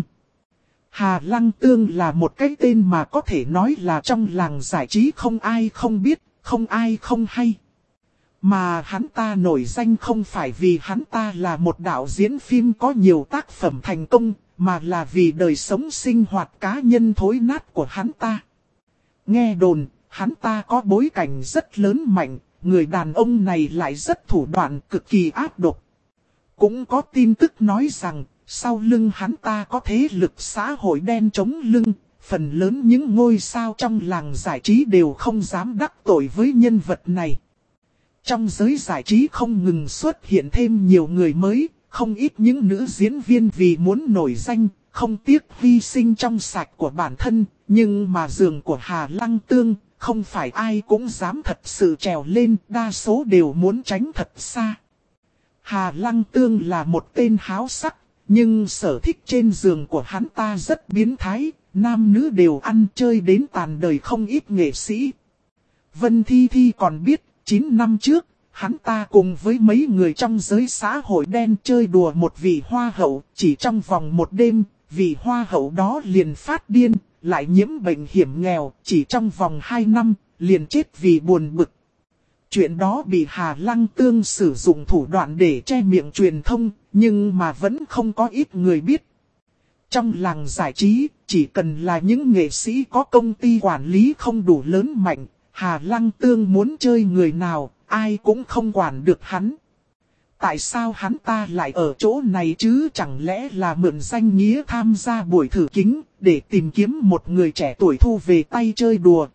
Hà Lăng Tương là một cái tên mà có thể nói là trong làng giải trí không ai không biết, không ai không hay. Mà hắn ta nổi danh không phải vì hắn ta là một đạo diễn phim có nhiều tác phẩm thành công, mà là vì đời sống sinh hoạt cá nhân thối nát của hắn ta. Nghe đồn, hắn ta có bối cảnh rất lớn mạnh, người đàn ông này lại rất thủ đoạn cực kỳ ác độc. Cũng có tin tức nói rằng, sau lưng hắn ta có thế lực xã hội đen chống lưng, phần lớn những ngôi sao trong làng giải trí đều không dám đắc tội với nhân vật này. Trong giới giải trí không ngừng xuất hiện thêm nhiều người mới, không ít những nữ diễn viên vì muốn nổi danh, không tiếc hy sinh trong sạch của bản thân, nhưng mà giường của Hà Lăng Tương, không phải ai cũng dám thật sự trèo lên, đa số đều muốn tránh thật xa. Hà Lăng Tương là một tên háo sắc, nhưng sở thích trên giường của hắn ta rất biến thái, nam nữ đều ăn chơi đến tàn đời không ít nghệ sĩ. Vân Thi Thi còn biết, 9 năm trước, hắn ta cùng với mấy người trong giới xã hội đen chơi đùa một vị hoa hậu, chỉ trong vòng một đêm, vị hoa hậu đó liền phát điên, lại nhiễm bệnh hiểm nghèo, chỉ trong vòng 2 năm, liền chết vì buồn bực. Chuyện đó bị Hà Lăng Tương sử dụng thủ đoạn để che miệng truyền thông, nhưng mà vẫn không có ít người biết. Trong làng giải trí, chỉ cần là những nghệ sĩ có công ty quản lý không đủ lớn mạnh, Hà Lăng Tương muốn chơi người nào, ai cũng không quản được hắn. Tại sao hắn ta lại ở chỗ này chứ, chẳng lẽ là mượn danh nghĩa tham gia buổi thử kính, để tìm kiếm một người trẻ tuổi thu về tay chơi đùa.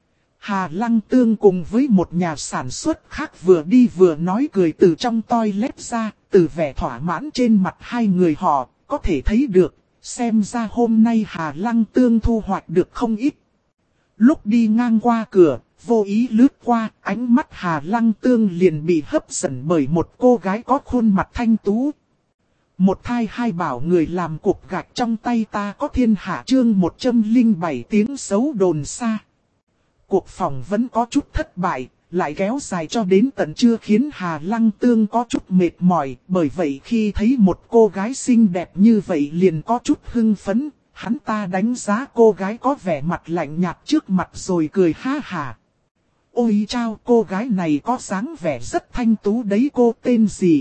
Hà Lăng Tương cùng với một nhà sản xuất khác vừa đi vừa nói cười từ trong toilet ra, từ vẻ thỏa mãn trên mặt hai người họ, có thể thấy được, xem ra hôm nay Hà Lăng Tương thu hoạch được không ít. Lúc đi ngang qua cửa, vô ý lướt qua, ánh mắt Hà Lăng Tương liền bị hấp dẫn bởi một cô gái có khuôn mặt thanh tú. Một thai hai bảo người làm cục gạch trong tay ta có thiên hạ chương 107 tiếng xấu đồn xa. Cuộc phỏng vấn có chút thất bại, lại kéo dài cho đến tận trưa khiến Hà Lăng Tương có chút mệt mỏi. Bởi vậy khi thấy một cô gái xinh đẹp như vậy liền có chút hưng phấn. Hắn ta đánh giá cô gái có vẻ mặt lạnh nhạt trước mặt rồi cười ha hả. Ôi chao, cô gái này có dáng vẻ rất thanh tú đấy, cô tên gì?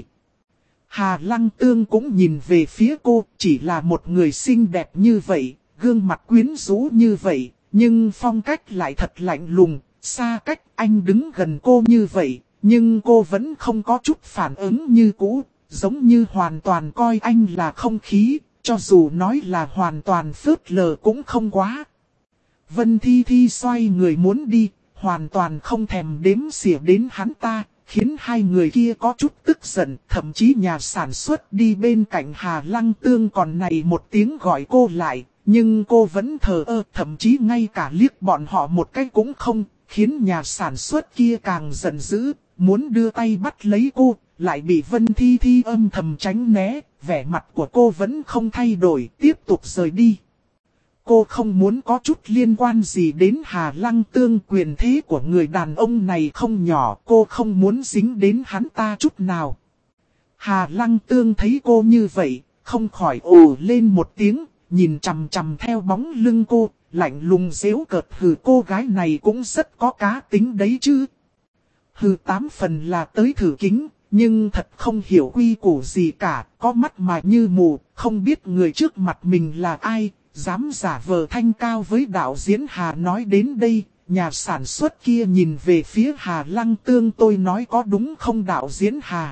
Hà Lăng Tương cũng nhìn về phía cô, chỉ là một người xinh đẹp như vậy, gương mặt quyến rũ như vậy, nhưng phong cách lại thật lạnh lùng, xa cách anh đứng gần cô như vậy, nhưng cô vẫn không có chút phản ứng như cũ, giống như hoàn toàn coi anh là không khí, cho dù nói là hoàn toàn phớt lờ cũng không quá. Vân Thi Thi xoay người muốn đi, hoàn toàn không thèm đếm xỉa đến hắn ta, khiến hai người kia có chút tức giận, thậm chí nhà sản xuất đi bên cạnh Hà Lăng Tương còn này một tiếng gọi cô lại, nhưng cô vẫn thờ ơ, thậm chí ngay cả liếc bọn họ một cái cũng không, khiến nhà sản xuất kia càng giận dữ, muốn đưa tay bắt lấy cô, lại bị Vân Thi Thi âm thầm tránh né, vẻ mặt của cô vẫn không thay đổi, tiếp tục rời đi. Cô không muốn có chút liên quan gì đến Hà Lăng Tương, quyền thế của người đàn ông này không nhỏ, cô không muốn dính đến hắn ta chút nào. Hà Lăng Tương thấy cô như vậy, không khỏi ồ lên một tiếng, nhìn chằm chằm theo bóng lưng cô, lạnh lùng giễu cợt hừ, cô gái này cũng rất có cá tính đấy chứ. Hừ, 8 phần là tới thử kính, nhưng thật không hiểu quy củ gì cả, có mắt mà như mù, không biết người trước mặt mình là ai. Dám giả vờ thanh cao với đạo diễn Hà. Nói đến đây, nhà sản xuất kia nhìn về phía Hà Lăng Tương, tôi nói có đúng không đạo diễn Hà?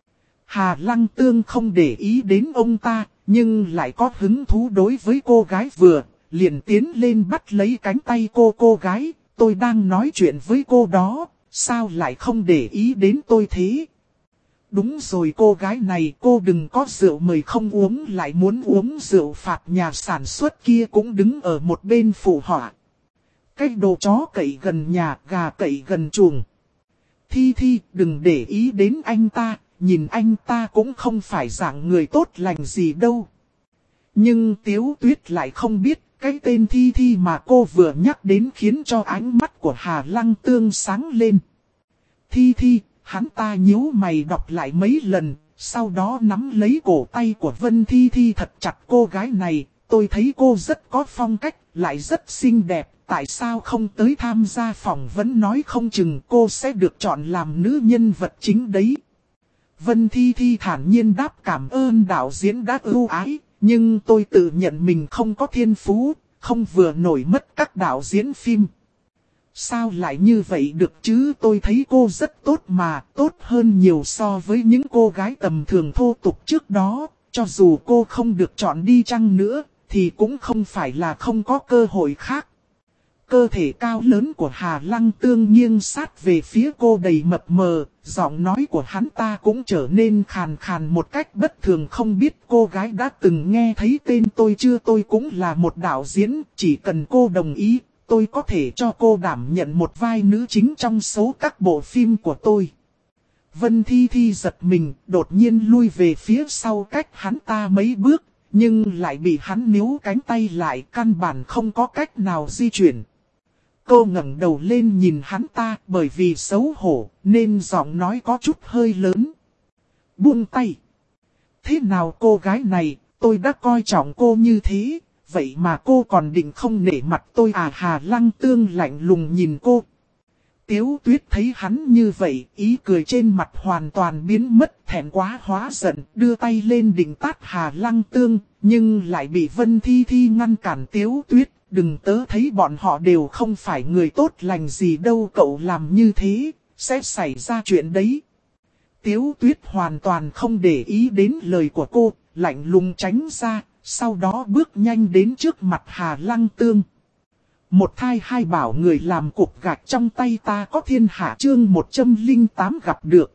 Hà Lăng Tương không để ý đến ông ta, nhưng lại có hứng thú đối với cô gái vừa, liền tiến lên bắt lấy cánh tay cô gái, tôi đang nói chuyện với cô đó, sao lại không để ý đến tôi thế? Đúng rồi cô gái này, cô đừng có rượu mời không uống, lại muốn uống rượu phạt. Nhà sản xuất kia cũng đứng ở một bên phụ họa. Cái đồ chó cậy gần nhà, gà cậy gần chuồng. Thi Thi đừng để ý đến anh ta, nhìn anh ta cũng không phải dạng người tốt lành gì đâu. Nhưng Tiếu Tuyết lại không biết, cái tên Thi Thi mà cô vừa nhắc đến khiến cho ánh mắt của Hà Lăng Tương sáng lên. Thi Thi. Hắn ta nhíu mày đọc lại mấy lần, sau đó nắm lấy cổ tay của Vân Thi Thi thật chặt. Cô gái này, tôi thấy cô rất có phong cách, lại rất xinh đẹp, tại sao không tới tham gia phỏng vấn, nói không chừng cô sẽ được chọn làm nữ nhân vật chính đấy. Vân Thi Thi thản nhiên đáp, cảm ơn đạo diễn đã ưu ái, nhưng tôi tự nhận mình không có thiên phú, không vừa nổi mất các đạo diễn phim. Sao lại như vậy được chứ, tôi thấy cô rất tốt mà, tốt hơn nhiều so với những cô gái tầm thường thô tục trước đó, cho dù cô không được chọn đi chăng nữa, thì cũng không phải là không có cơ hội khác. Cơ thể cao lớn của Hà Lăng Tương nghiêng sát về phía cô đầy mập mờ, giọng nói của hắn ta cũng trở nên khàn khàn một cách bất thường. Không biết cô gái đã từng nghe thấy tên tôi chưa, tôi cũng là một đạo diễn, chỉ cần cô đồng ý, tôi có thể cho cô đảm nhận một vai nữ chính trong số các bộ phim của tôi. Vân Thi Thi giật mình, đột nhiên lui về phía sau cách hắn ta mấy bước, nhưng lại bị hắn níu cánh tay lại, căn bản không có cách nào di chuyển. Cô ngẩng đầu lên nhìn hắn ta, bởi vì xấu hổ nên giọng nói có chút hơi lớn. Buông tay. Thế nào cô gái này, tôi đã coi trọng cô như thế, vậy mà cô còn định không nể mặt tôi à? Hà Lăng Tương lạnh lùng nhìn cô. Tiếu Tuyết thấy hắn như vậy, ý cười trên mặt hoàn toàn biến mất, thẹn quá hóa giận, đưa tay lên định tát Hà Lăng Tương, nhưng lại bị Vân Thi Thi ngăn cản. Tiếu Tuyết, đừng, tớ thấy bọn họ đều không phải người tốt lành gì đâu, cậu làm như thế, sẽ xảy ra chuyện đấy. Tiếu Tuyết hoàn toàn không để ý đến lời của cô, lạnh lùng tránh ra, sau đó bước nhanh đến trước mặt Hà Lăng Tương. Một thai hai bảo, người làm cục gạch trong tay ta có thiên hạ, chương 108 gặp được.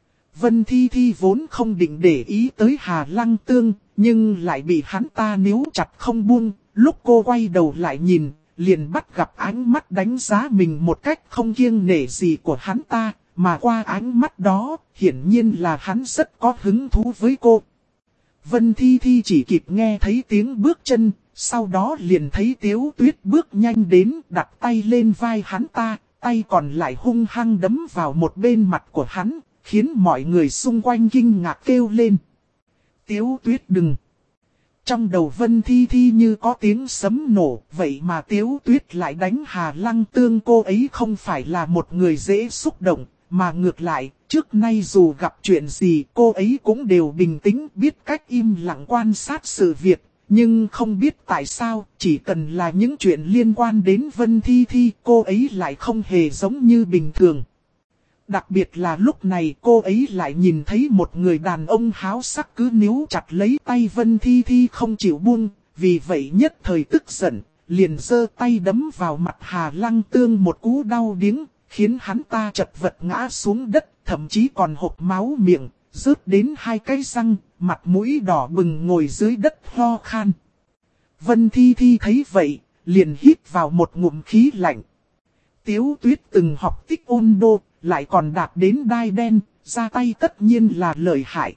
Vân Thi Thi vốn không định để ý tới Hà Lăng Tương, nhưng lại bị hắn ta níu chặt không buông. Lúc cô quay đầu lại nhìn, liền bắt gặp ánh mắt đánh giá mình một cách không kiêng nể gì của hắn ta, mà qua ánh mắt đó, hiển nhiên là hắn rất có hứng thú với cô. Vân Thi Thi chỉ kịp nghe thấy tiếng bước chân, sau đó liền thấy Tiếu Tuyết bước nhanh đến, đặt tay lên vai hắn ta, tay còn lại hung hăng đấm vào một bên mặt của hắn, khiến mọi người xung quanh kinh ngạc kêu lên. Tiếu Tuyết đừng! Trong đầu Vân Thi Thi như có tiếng sấm nổ, vậy mà Tiếu Tuyết lại đánh Hà Lăng Tương. Cô ấy không phải là một người dễ xúc động, mà ngược lại, trước nay dù gặp chuyện gì cô ấy cũng đều bình tĩnh, biết cách im lặng quan sát sự việc. Nhưng không biết tại sao, chỉ cần là những chuyện liên quan đến Vân Thi Thi, cô ấy lại không hề giống như bình thường. Đặc biệt là lúc này cô ấy lại nhìn thấy một người đàn ông háo sắc cứ níu chặt lấy tay Vân Thi Thi không chịu buông, vì vậy nhất thời tức giận, liền giơ tay đấm vào mặt Hà Lăng Tương một cú đau điếng, khiến hắn ta chật vật ngã xuống đất, thậm chí còn hộc máu miệng, rớt đến hai cái răng, mặt mũi đỏ bừng ngồi dưới đất ho khan. Vân Thi Thi thấy vậy, liền hít vào một ngụm khí lạnh. Tiếu Tuyết từng học tích ôn đô, lại còn đạt đến đai đen, ra tay tất nhiên là lợi hại.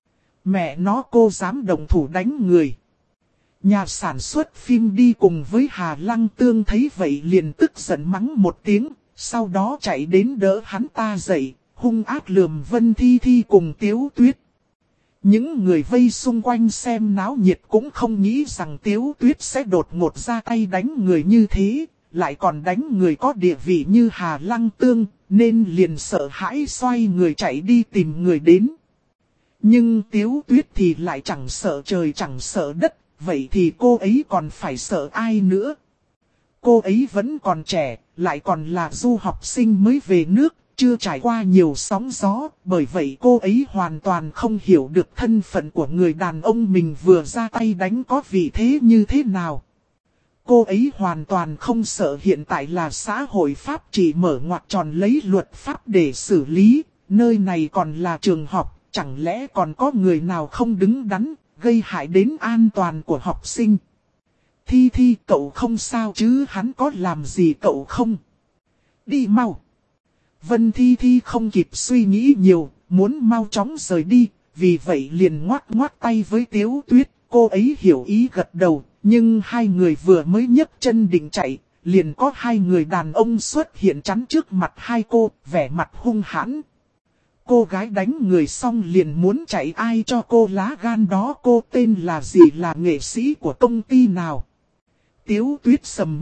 Mẹ nó, cô dám động thủ đánh người. Nhà sản xuất phim đi cùng với Hà Lăng Tương thấy vậy liền tức giận mắng một tiếng, sau đó chạy đến đỡ hắn ta dậy, hung ác lườm Vân Thi Thi cùng Tiếu Tuyết. Những người vây xung quanh xem náo nhiệt cũng không nghĩ rằng Tiếu Tuyết sẽ đột ngột ra tay đánh người như thế, lại còn đánh người có địa vị như Hà Lăng Tương, nên liền sợ hãi xoay người chạy đi tìm người đến. Nhưng Tiếu Tuyết thì lại chẳng sợ trời chẳng sợ đất, vậy thì cô ấy còn phải sợ ai nữa? Cô ấy vẫn còn trẻ, lại còn là du học sinh mới về nước, chưa trải qua nhiều sóng gió, bởi vậy cô ấy hoàn toàn không hiểu được thân phận của người đàn ông mình vừa ra tay đánh có vị thế như thế nào. Cô ấy hoàn toàn không sợ hiện tại là xã hội Pháp chỉ mở ngoặc tròn lấy luật pháp để xử lý, nơi này còn là trường học, chẳng lẽ còn có người nào không đứng đắn, gây hại đến an toàn của học sinh. Thi Thi, cậu không sao chứ, hắn có làm gì cậu không? Đi mau! Vân Thi Thi không kịp suy nghĩ nhiều, muốn mau chóng rời đi, vì vậy liền ngoắc ngoắc tay với Tiếu Tuyết, cô ấy hiểu ý gật đầu, nhưng hai người vừa mới nhấc chân định chạy, liền có hai người đàn ông xuất hiện chắn trước mặt hai cô, vẻ mặt hung hãn. Cô gái đánh người xong liền muốn chạy, ai cho cô lá gan đó, cô tên là gì, là nghệ sĩ của công ty nào? Tiếu Tuyết sầm mặt,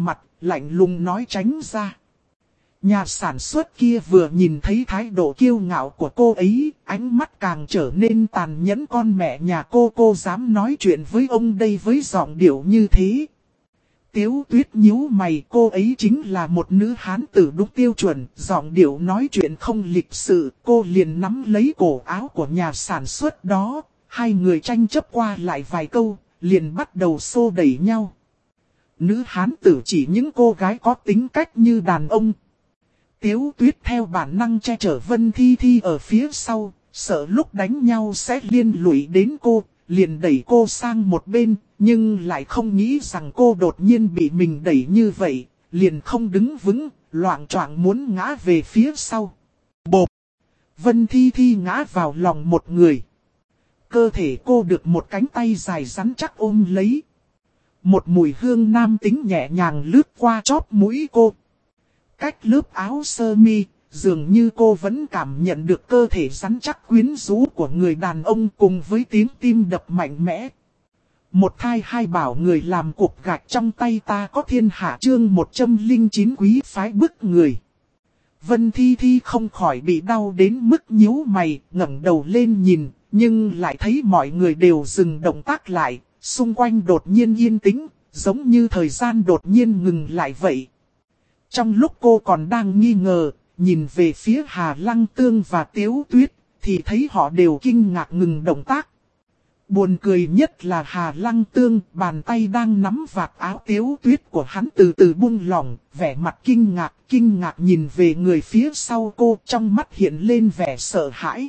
lạnh lùng nói tránh ra. Nhà sản xuất kia vừa nhìn thấy thái độ kiêu ngạo của cô ấy, ánh mắt càng trở nên tàn nhẫn. Con mẹ nhà cô dám nói chuyện với ông đây với giọng điệu như thế. Tiếu Tuyết nhíu mày, cô ấy chính là một nữ hán tử đúng tiêu chuẩn, giọng điệu nói chuyện không lịch sự. Cô liền nắm lấy cổ áo của nhà sản xuất đó, hai người tranh chấp qua lại vài câu, liền bắt đầu xô đẩy nhau. Nữ hán tử chỉ những cô gái có tính cách như đàn ông. Tiếu Tuyết theo bản năng che chở Vân Thi Thi ở phía sau, sợ lúc đánh nhau sẽ liên lụy đến cô, liền đẩy cô sang một bên, nhưng lại không nghĩ rằng cô đột nhiên bị mình đẩy như vậy, liền không đứng vững, loạng choạng muốn ngã về phía sau. Bộp! Vân Thi Thi ngã vào lòng một người. Cơ thể cô được một cánh tay dài rắn chắc ôm lấy. Một mùi hương nam tính nhẹ nhàng lướt qua chóp mũi cô. Cách lớp áo sơ mi, dường như cô vẫn cảm nhận được cơ thể rắn chắc quyến rũ của người đàn ông cùng với tiếng tim đập mạnh mẽ. Một thai hai bảo người làm cục gạch trong tay ta có thiên hạ chương 109 quý phái bức người. Vân Thi Thi không khỏi bị đau đến mức nhíu mày, ngẩng đầu lên nhìn, nhưng lại thấy mọi người đều dừng động tác lại, xung quanh đột nhiên yên tĩnh, giống như thời gian đột nhiên ngừng lại vậy. Trong lúc cô còn đang nghi ngờ, nhìn về phía Hà Lăng Tương và Tiếu Tuyết, thì thấy họ đều kinh ngạc ngừng động tác. Buồn cười nhất là Hà Lăng Tương, bàn tay đang nắm vạt áo Tiếu Tuyết của hắn từ từ buông lỏng, vẻ mặt kinh ngạc nhìn về người phía sau cô, trong mắt hiện lên vẻ sợ hãi.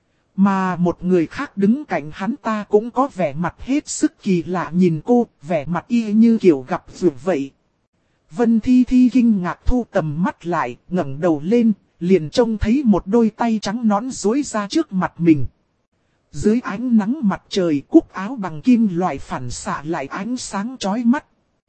Mà một người khác đứng cạnh hắn ta cũng có vẻ mặt hết sức kỳ lạ nhìn cô, vẻ mặt y như kiểu gặp rủi vậy. Vân Thi Thi kinh ngạc thu tầm mắt lại, ngẩng đầu lên, liền trông thấy một đôi tay trắng nõn duỗi ra trước mặt mình. Dưới ánh nắng mặt trời, cúc áo bằng kim loại phản xạ lại ánh sáng chói mắt.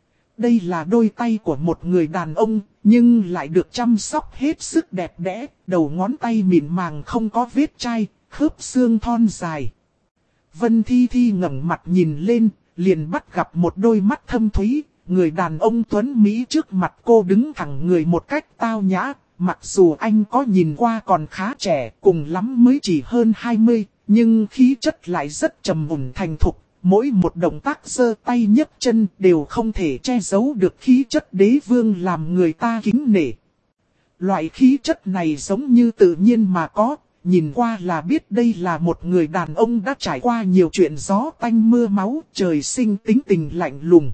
Đây là đôi tay của một người đàn ông, nhưng lại được chăm sóc hết sức đẹp đẽ, đầu ngón tay mịn màng không có vết chai, khớp xương thon dài. Vân Thi Thi ngẩng mặt nhìn lên, liền bắt gặp một đôi mắt thâm thúy. Người đàn ông tuấn Mỹ trước mặt cô đứng thẳng người một cách tao nhã, mặc dù anh có nhìn qua còn khá trẻ, cùng lắm mới chỉ hơn 20, nhưng khí chất lại rất trầm ổn thành thục, mỗi một động tác giơ tay nhấc chân đều không thể che giấu được khí chất đế vương làm người ta kính nể. Loại khí chất này giống như tự nhiên mà có, nhìn qua là biết đây là một người đàn ông đã trải qua nhiều chuyện gió tanh mưa máu, trời sinh tính tình lạnh lùng.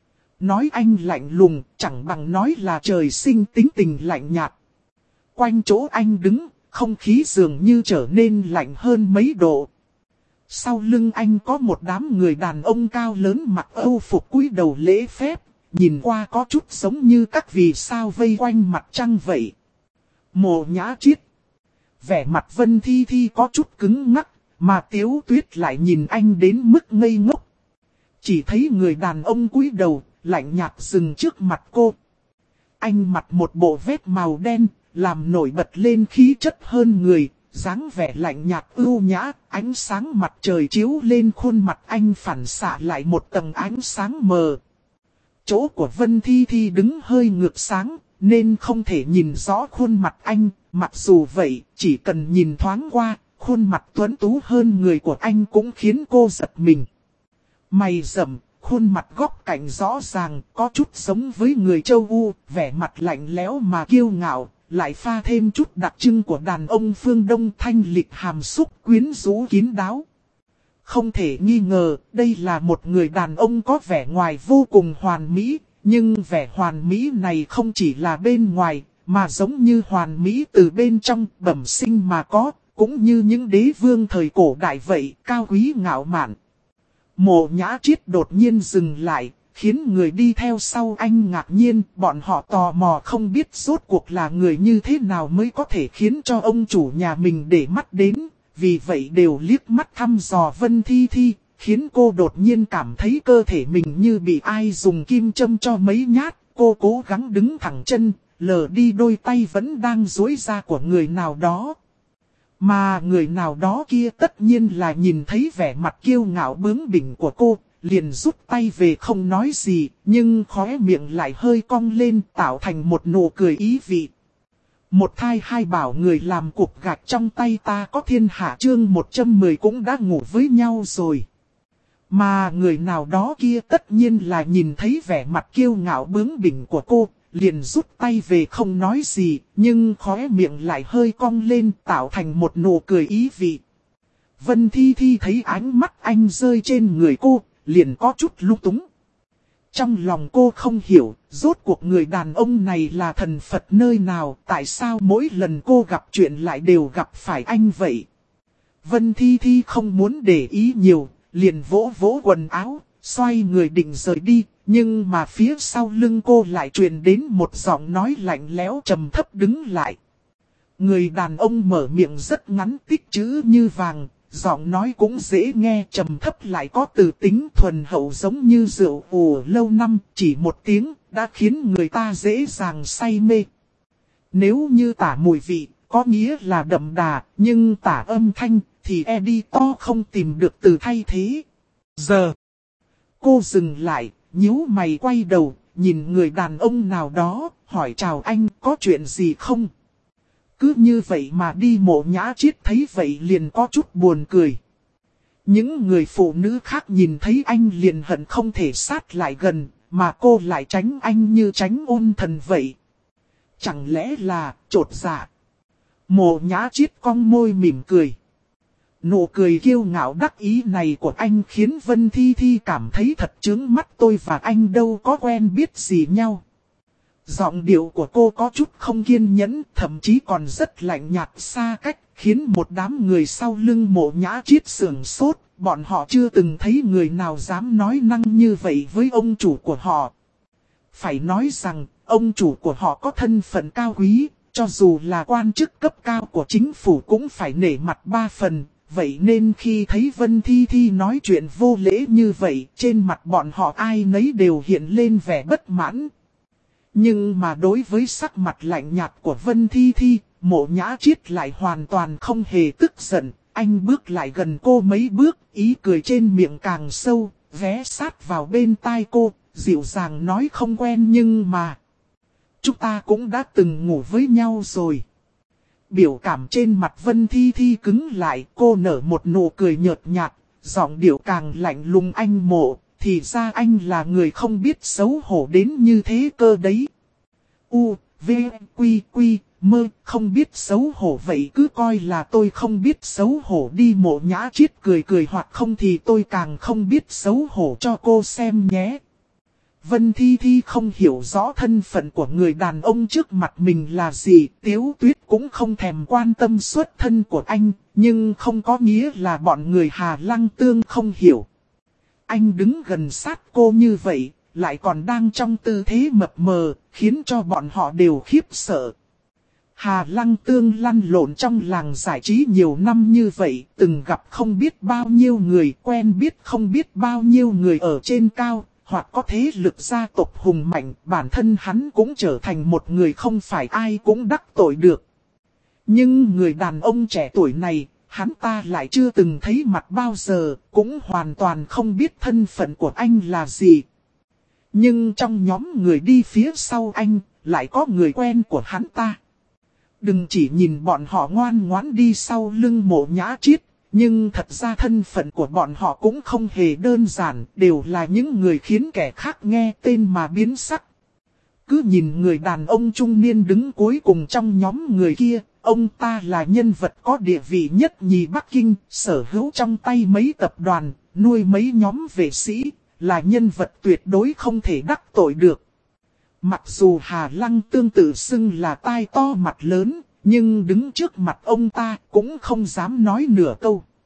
Nói anh lạnh lùng, chẳng bằng nói là trời sinh tính tình lạnh nhạt. Quanh chỗ anh đứng, không khí dường như trở nên lạnh hơn mấy độ. Sau lưng anh có một đám người đàn ông cao lớn mặc âu phục cúi đầu lễ phép, nhìn qua có chút giống như các vì sao vây quanh mặt trăng vậy. Mộ Nhã Triết. Vẻ mặt Vân Thi Thi có chút cứng ngắc, mà Tiếu Tuyết lại nhìn anh đến mức ngây ngốc. Chỉ thấy người đàn ông cúi đầu, lạnh nhạt dừng trước mặt cô. Anh mặc một bộ vest màu đen, làm nổi bật lên khí chất hơn người, dáng vẻ lạnh nhạt ưu nhã, ánh sáng mặt trời chiếu lên khuôn mặt anh phản xạ lại một tầng ánh sáng mờ. Chỗ của Vân Thi Thi đứng hơi ngược sáng, nên không thể nhìn rõ khuôn mặt anh, mặc dù vậy, chỉ cần nhìn thoáng qua, khuôn mặt tuấn tú hơn người của anh cũng khiến cô giật mình. Mày rậm, khuôn mặt góc cạnh rõ ràng, có chút giống với người châu U, vẻ mặt lạnh lẽo mà kiêu ngạo, lại pha thêm chút đặc trưng của đàn ông phương Đông thanh lịch hàm xúc quyến rũ kín đáo. Không thể nghi ngờ, đây là một người đàn ông có vẻ ngoài vô cùng hoàn mỹ, nhưng vẻ hoàn mỹ này không chỉ là bên ngoài, mà giống như hoàn mỹ từ bên trong bẩm sinh mà có, cũng như những đế vương thời cổ đại vậy, cao quý ngạo mạn. Mộ Nhã Triết đột nhiên dừng lại, khiến người đi theo sau anh ngạc nhiên, bọn họ tò mò không biết rốt cuộc là người như thế nào mới có thể khiến cho ông chủ nhà mình để mắt đến, vì vậy đều liếc mắt thăm dò Vân Thi Thi, khiến cô đột nhiên cảm thấy cơ thể mình như bị ai dùng kim châm cho mấy nhát, cô cố gắng đứng thẳng chân, lờ đi đôi tay vẫn đang duỗi ra của người nào đó. Mà người nào đó kia tất nhiên là nhìn thấy vẻ mặt kiêu ngạo bướng bỉnh của cô, liền rút tay về không nói gì, nhưng khóe miệng lại hơi cong lên tạo thành một nụ cười ý vị. Một thai hai bảo người làm cục gạch trong tay ta có thiên hạ chương 110 cũng đã ngủ với nhau rồi. Mà người nào đó kia tất nhiên là nhìn thấy vẻ mặt kiêu ngạo bướng bỉnh của cô, liền rút tay về không nói gì, nhưng khóe miệng lại hơi cong lên tạo thành một nụ cười ý vị. Vân Thi Thi thấy ánh mắt anh rơi trên người cô, liền có chút lung túng. Trong lòng cô không hiểu, rốt cuộc người đàn ông này là thần Phật nơi nào, tại sao mỗi lần cô gặp chuyện lại đều gặp phải anh vậy. Vân Thi Thi không muốn để ý nhiều, liền vỗ vỗ quần áo, xoay người định rời đi, nhưng mà phía sau lưng cô lại truyền đến một giọng nói lạnh lẽo trầm thấp đứng lại. Người đàn ông mở miệng rất ngắn tích chữ như vàng, giọng nói cũng dễ nghe trầm thấp lại có từ tính thuần hậu giống như rượu ủ lâu năm, chỉ một tiếng đã khiến người ta dễ dàng say mê. Nếu như tả mùi vị, có nghĩa là đậm đà, nhưng tả âm thanh thì editor không tìm được từ thay thế. Giờ, cô dừng lại, nhíu mày quay đầu, nhìn người đàn ông nào đó, hỏi chào anh có chuyện gì không? Cứ như vậy mà đi Mộ Nhã Chiết thấy vậy liền có chút buồn cười. Những người phụ nữ khác nhìn thấy anh liền hận không thể sát lại gần, mà cô lại tránh anh như tránh ôn thần vậy. Chẳng lẽ là trột dạ? Mộ Nhã Chiết cong môi mỉm cười. Nụ cười kiêu ngạo đắc ý này của anh khiến Vân Thi Thi cảm thấy thật chướng mắt, tôi và anh đâu có quen biết gì nhau. Giọng điệu của cô có chút không kiên nhẫn, thậm chí còn rất lạnh nhạt xa cách, khiến một đám người sau lưng Mộ Nhã Chiết sửng sốt, bọn họ chưa từng thấy người nào dám nói năng như vậy với ông chủ của họ. Phải nói rằng, ông chủ của họ có thân phận cao quý, cho dù là quan chức cấp cao của chính phủ cũng phải nể mặt ba phần. Vậy nên khi thấy Vân Thi Thi nói chuyện vô lễ như vậy, trên mặt bọn họ ai nấy đều hiện lên vẻ bất mãn. Nhưng mà đối với sắc mặt lạnh nhạt của Vân Thi Thi, Mộ Nhã Chiết lại hoàn toàn không hề tức giận. Anh bước lại gần cô mấy bước, ý cười trên miệng càng sâu, ghé sát vào bên tai cô, dịu dàng nói không quen nhưng mà chúng ta cũng đã từng ngủ với nhau rồi. Biểu cảm trên mặt Vân Thi Thi cứng lại, cô nở một nụ cười nhợt nhạt, giọng điệu càng lạnh lùng. Anh Mộ, thì ra anh là người không biết xấu hổ đến như thế cơ đấy. U, V, Quy, Quy, Mơ, không biết xấu hổ vậy cứ coi là tôi không biết xấu hổ đi. Mộ Nhã Chiết cười cười, hoặc không thì tôi càng không biết xấu hổ cho cô xem nhé. Vân Thi Thi không hiểu rõ thân phận của người đàn ông trước mặt mình là gì, Tiếu Tuyết cũng không thèm quan tâm xuất thân của anh, nhưng không có nghĩa là bọn người Hà Lăng Tương không hiểu. Anh đứng gần sát cô như vậy, lại còn đang trong tư thế mập mờ, khiến cho bọn họ đều khiếp sợ. Hà Lăng Tương lăn lộn trong làng giải trí nhiều năm như vậy, từng gặp không biết bao nhiêu người, quen biết không biết bao nhiêu người ở trên cao, hoặc có thế lực gia tộc hùng mạnh, bản thân hắn cũng trở thành một người không phải ai cũng đắc tội được. Nhưng người đàn ông trẻ tuổi này, hắn ta lại chưa từng thấy mặt bao giờ, cũng hoàn toàn không biết thân phận của anh là gì. Nhưng trong nhóm người đi phía sau anh, lại có người quen của hắn ta. Đừng chỉ nhìn bọn họ ngoan ngoãn đi sau lưng Mộ Nhã Chiết, nhưng thật ra thân phận của bọn họ cũng không hề đơn giản, đều là những người khiến kẻ khác nghe tên mà biến sắc. Cứ nhìn người đàn ông trung niên đứng cuối cùng trong nhóm người kia, ông ta là nhân vật có địa vị nhất nhì Bắc Kinh, sở hữu trong tay mấy tập đoàn, nuôi mấy nhóm vệ sĩ, là nhân vật tuyệt đối không thể đắc tội được. Mặc dù Hà Lăng Tương tự xưng là tai to mặt lớn, nhưng đứng trước mặt ông ta cũng không dám nói nửa câu.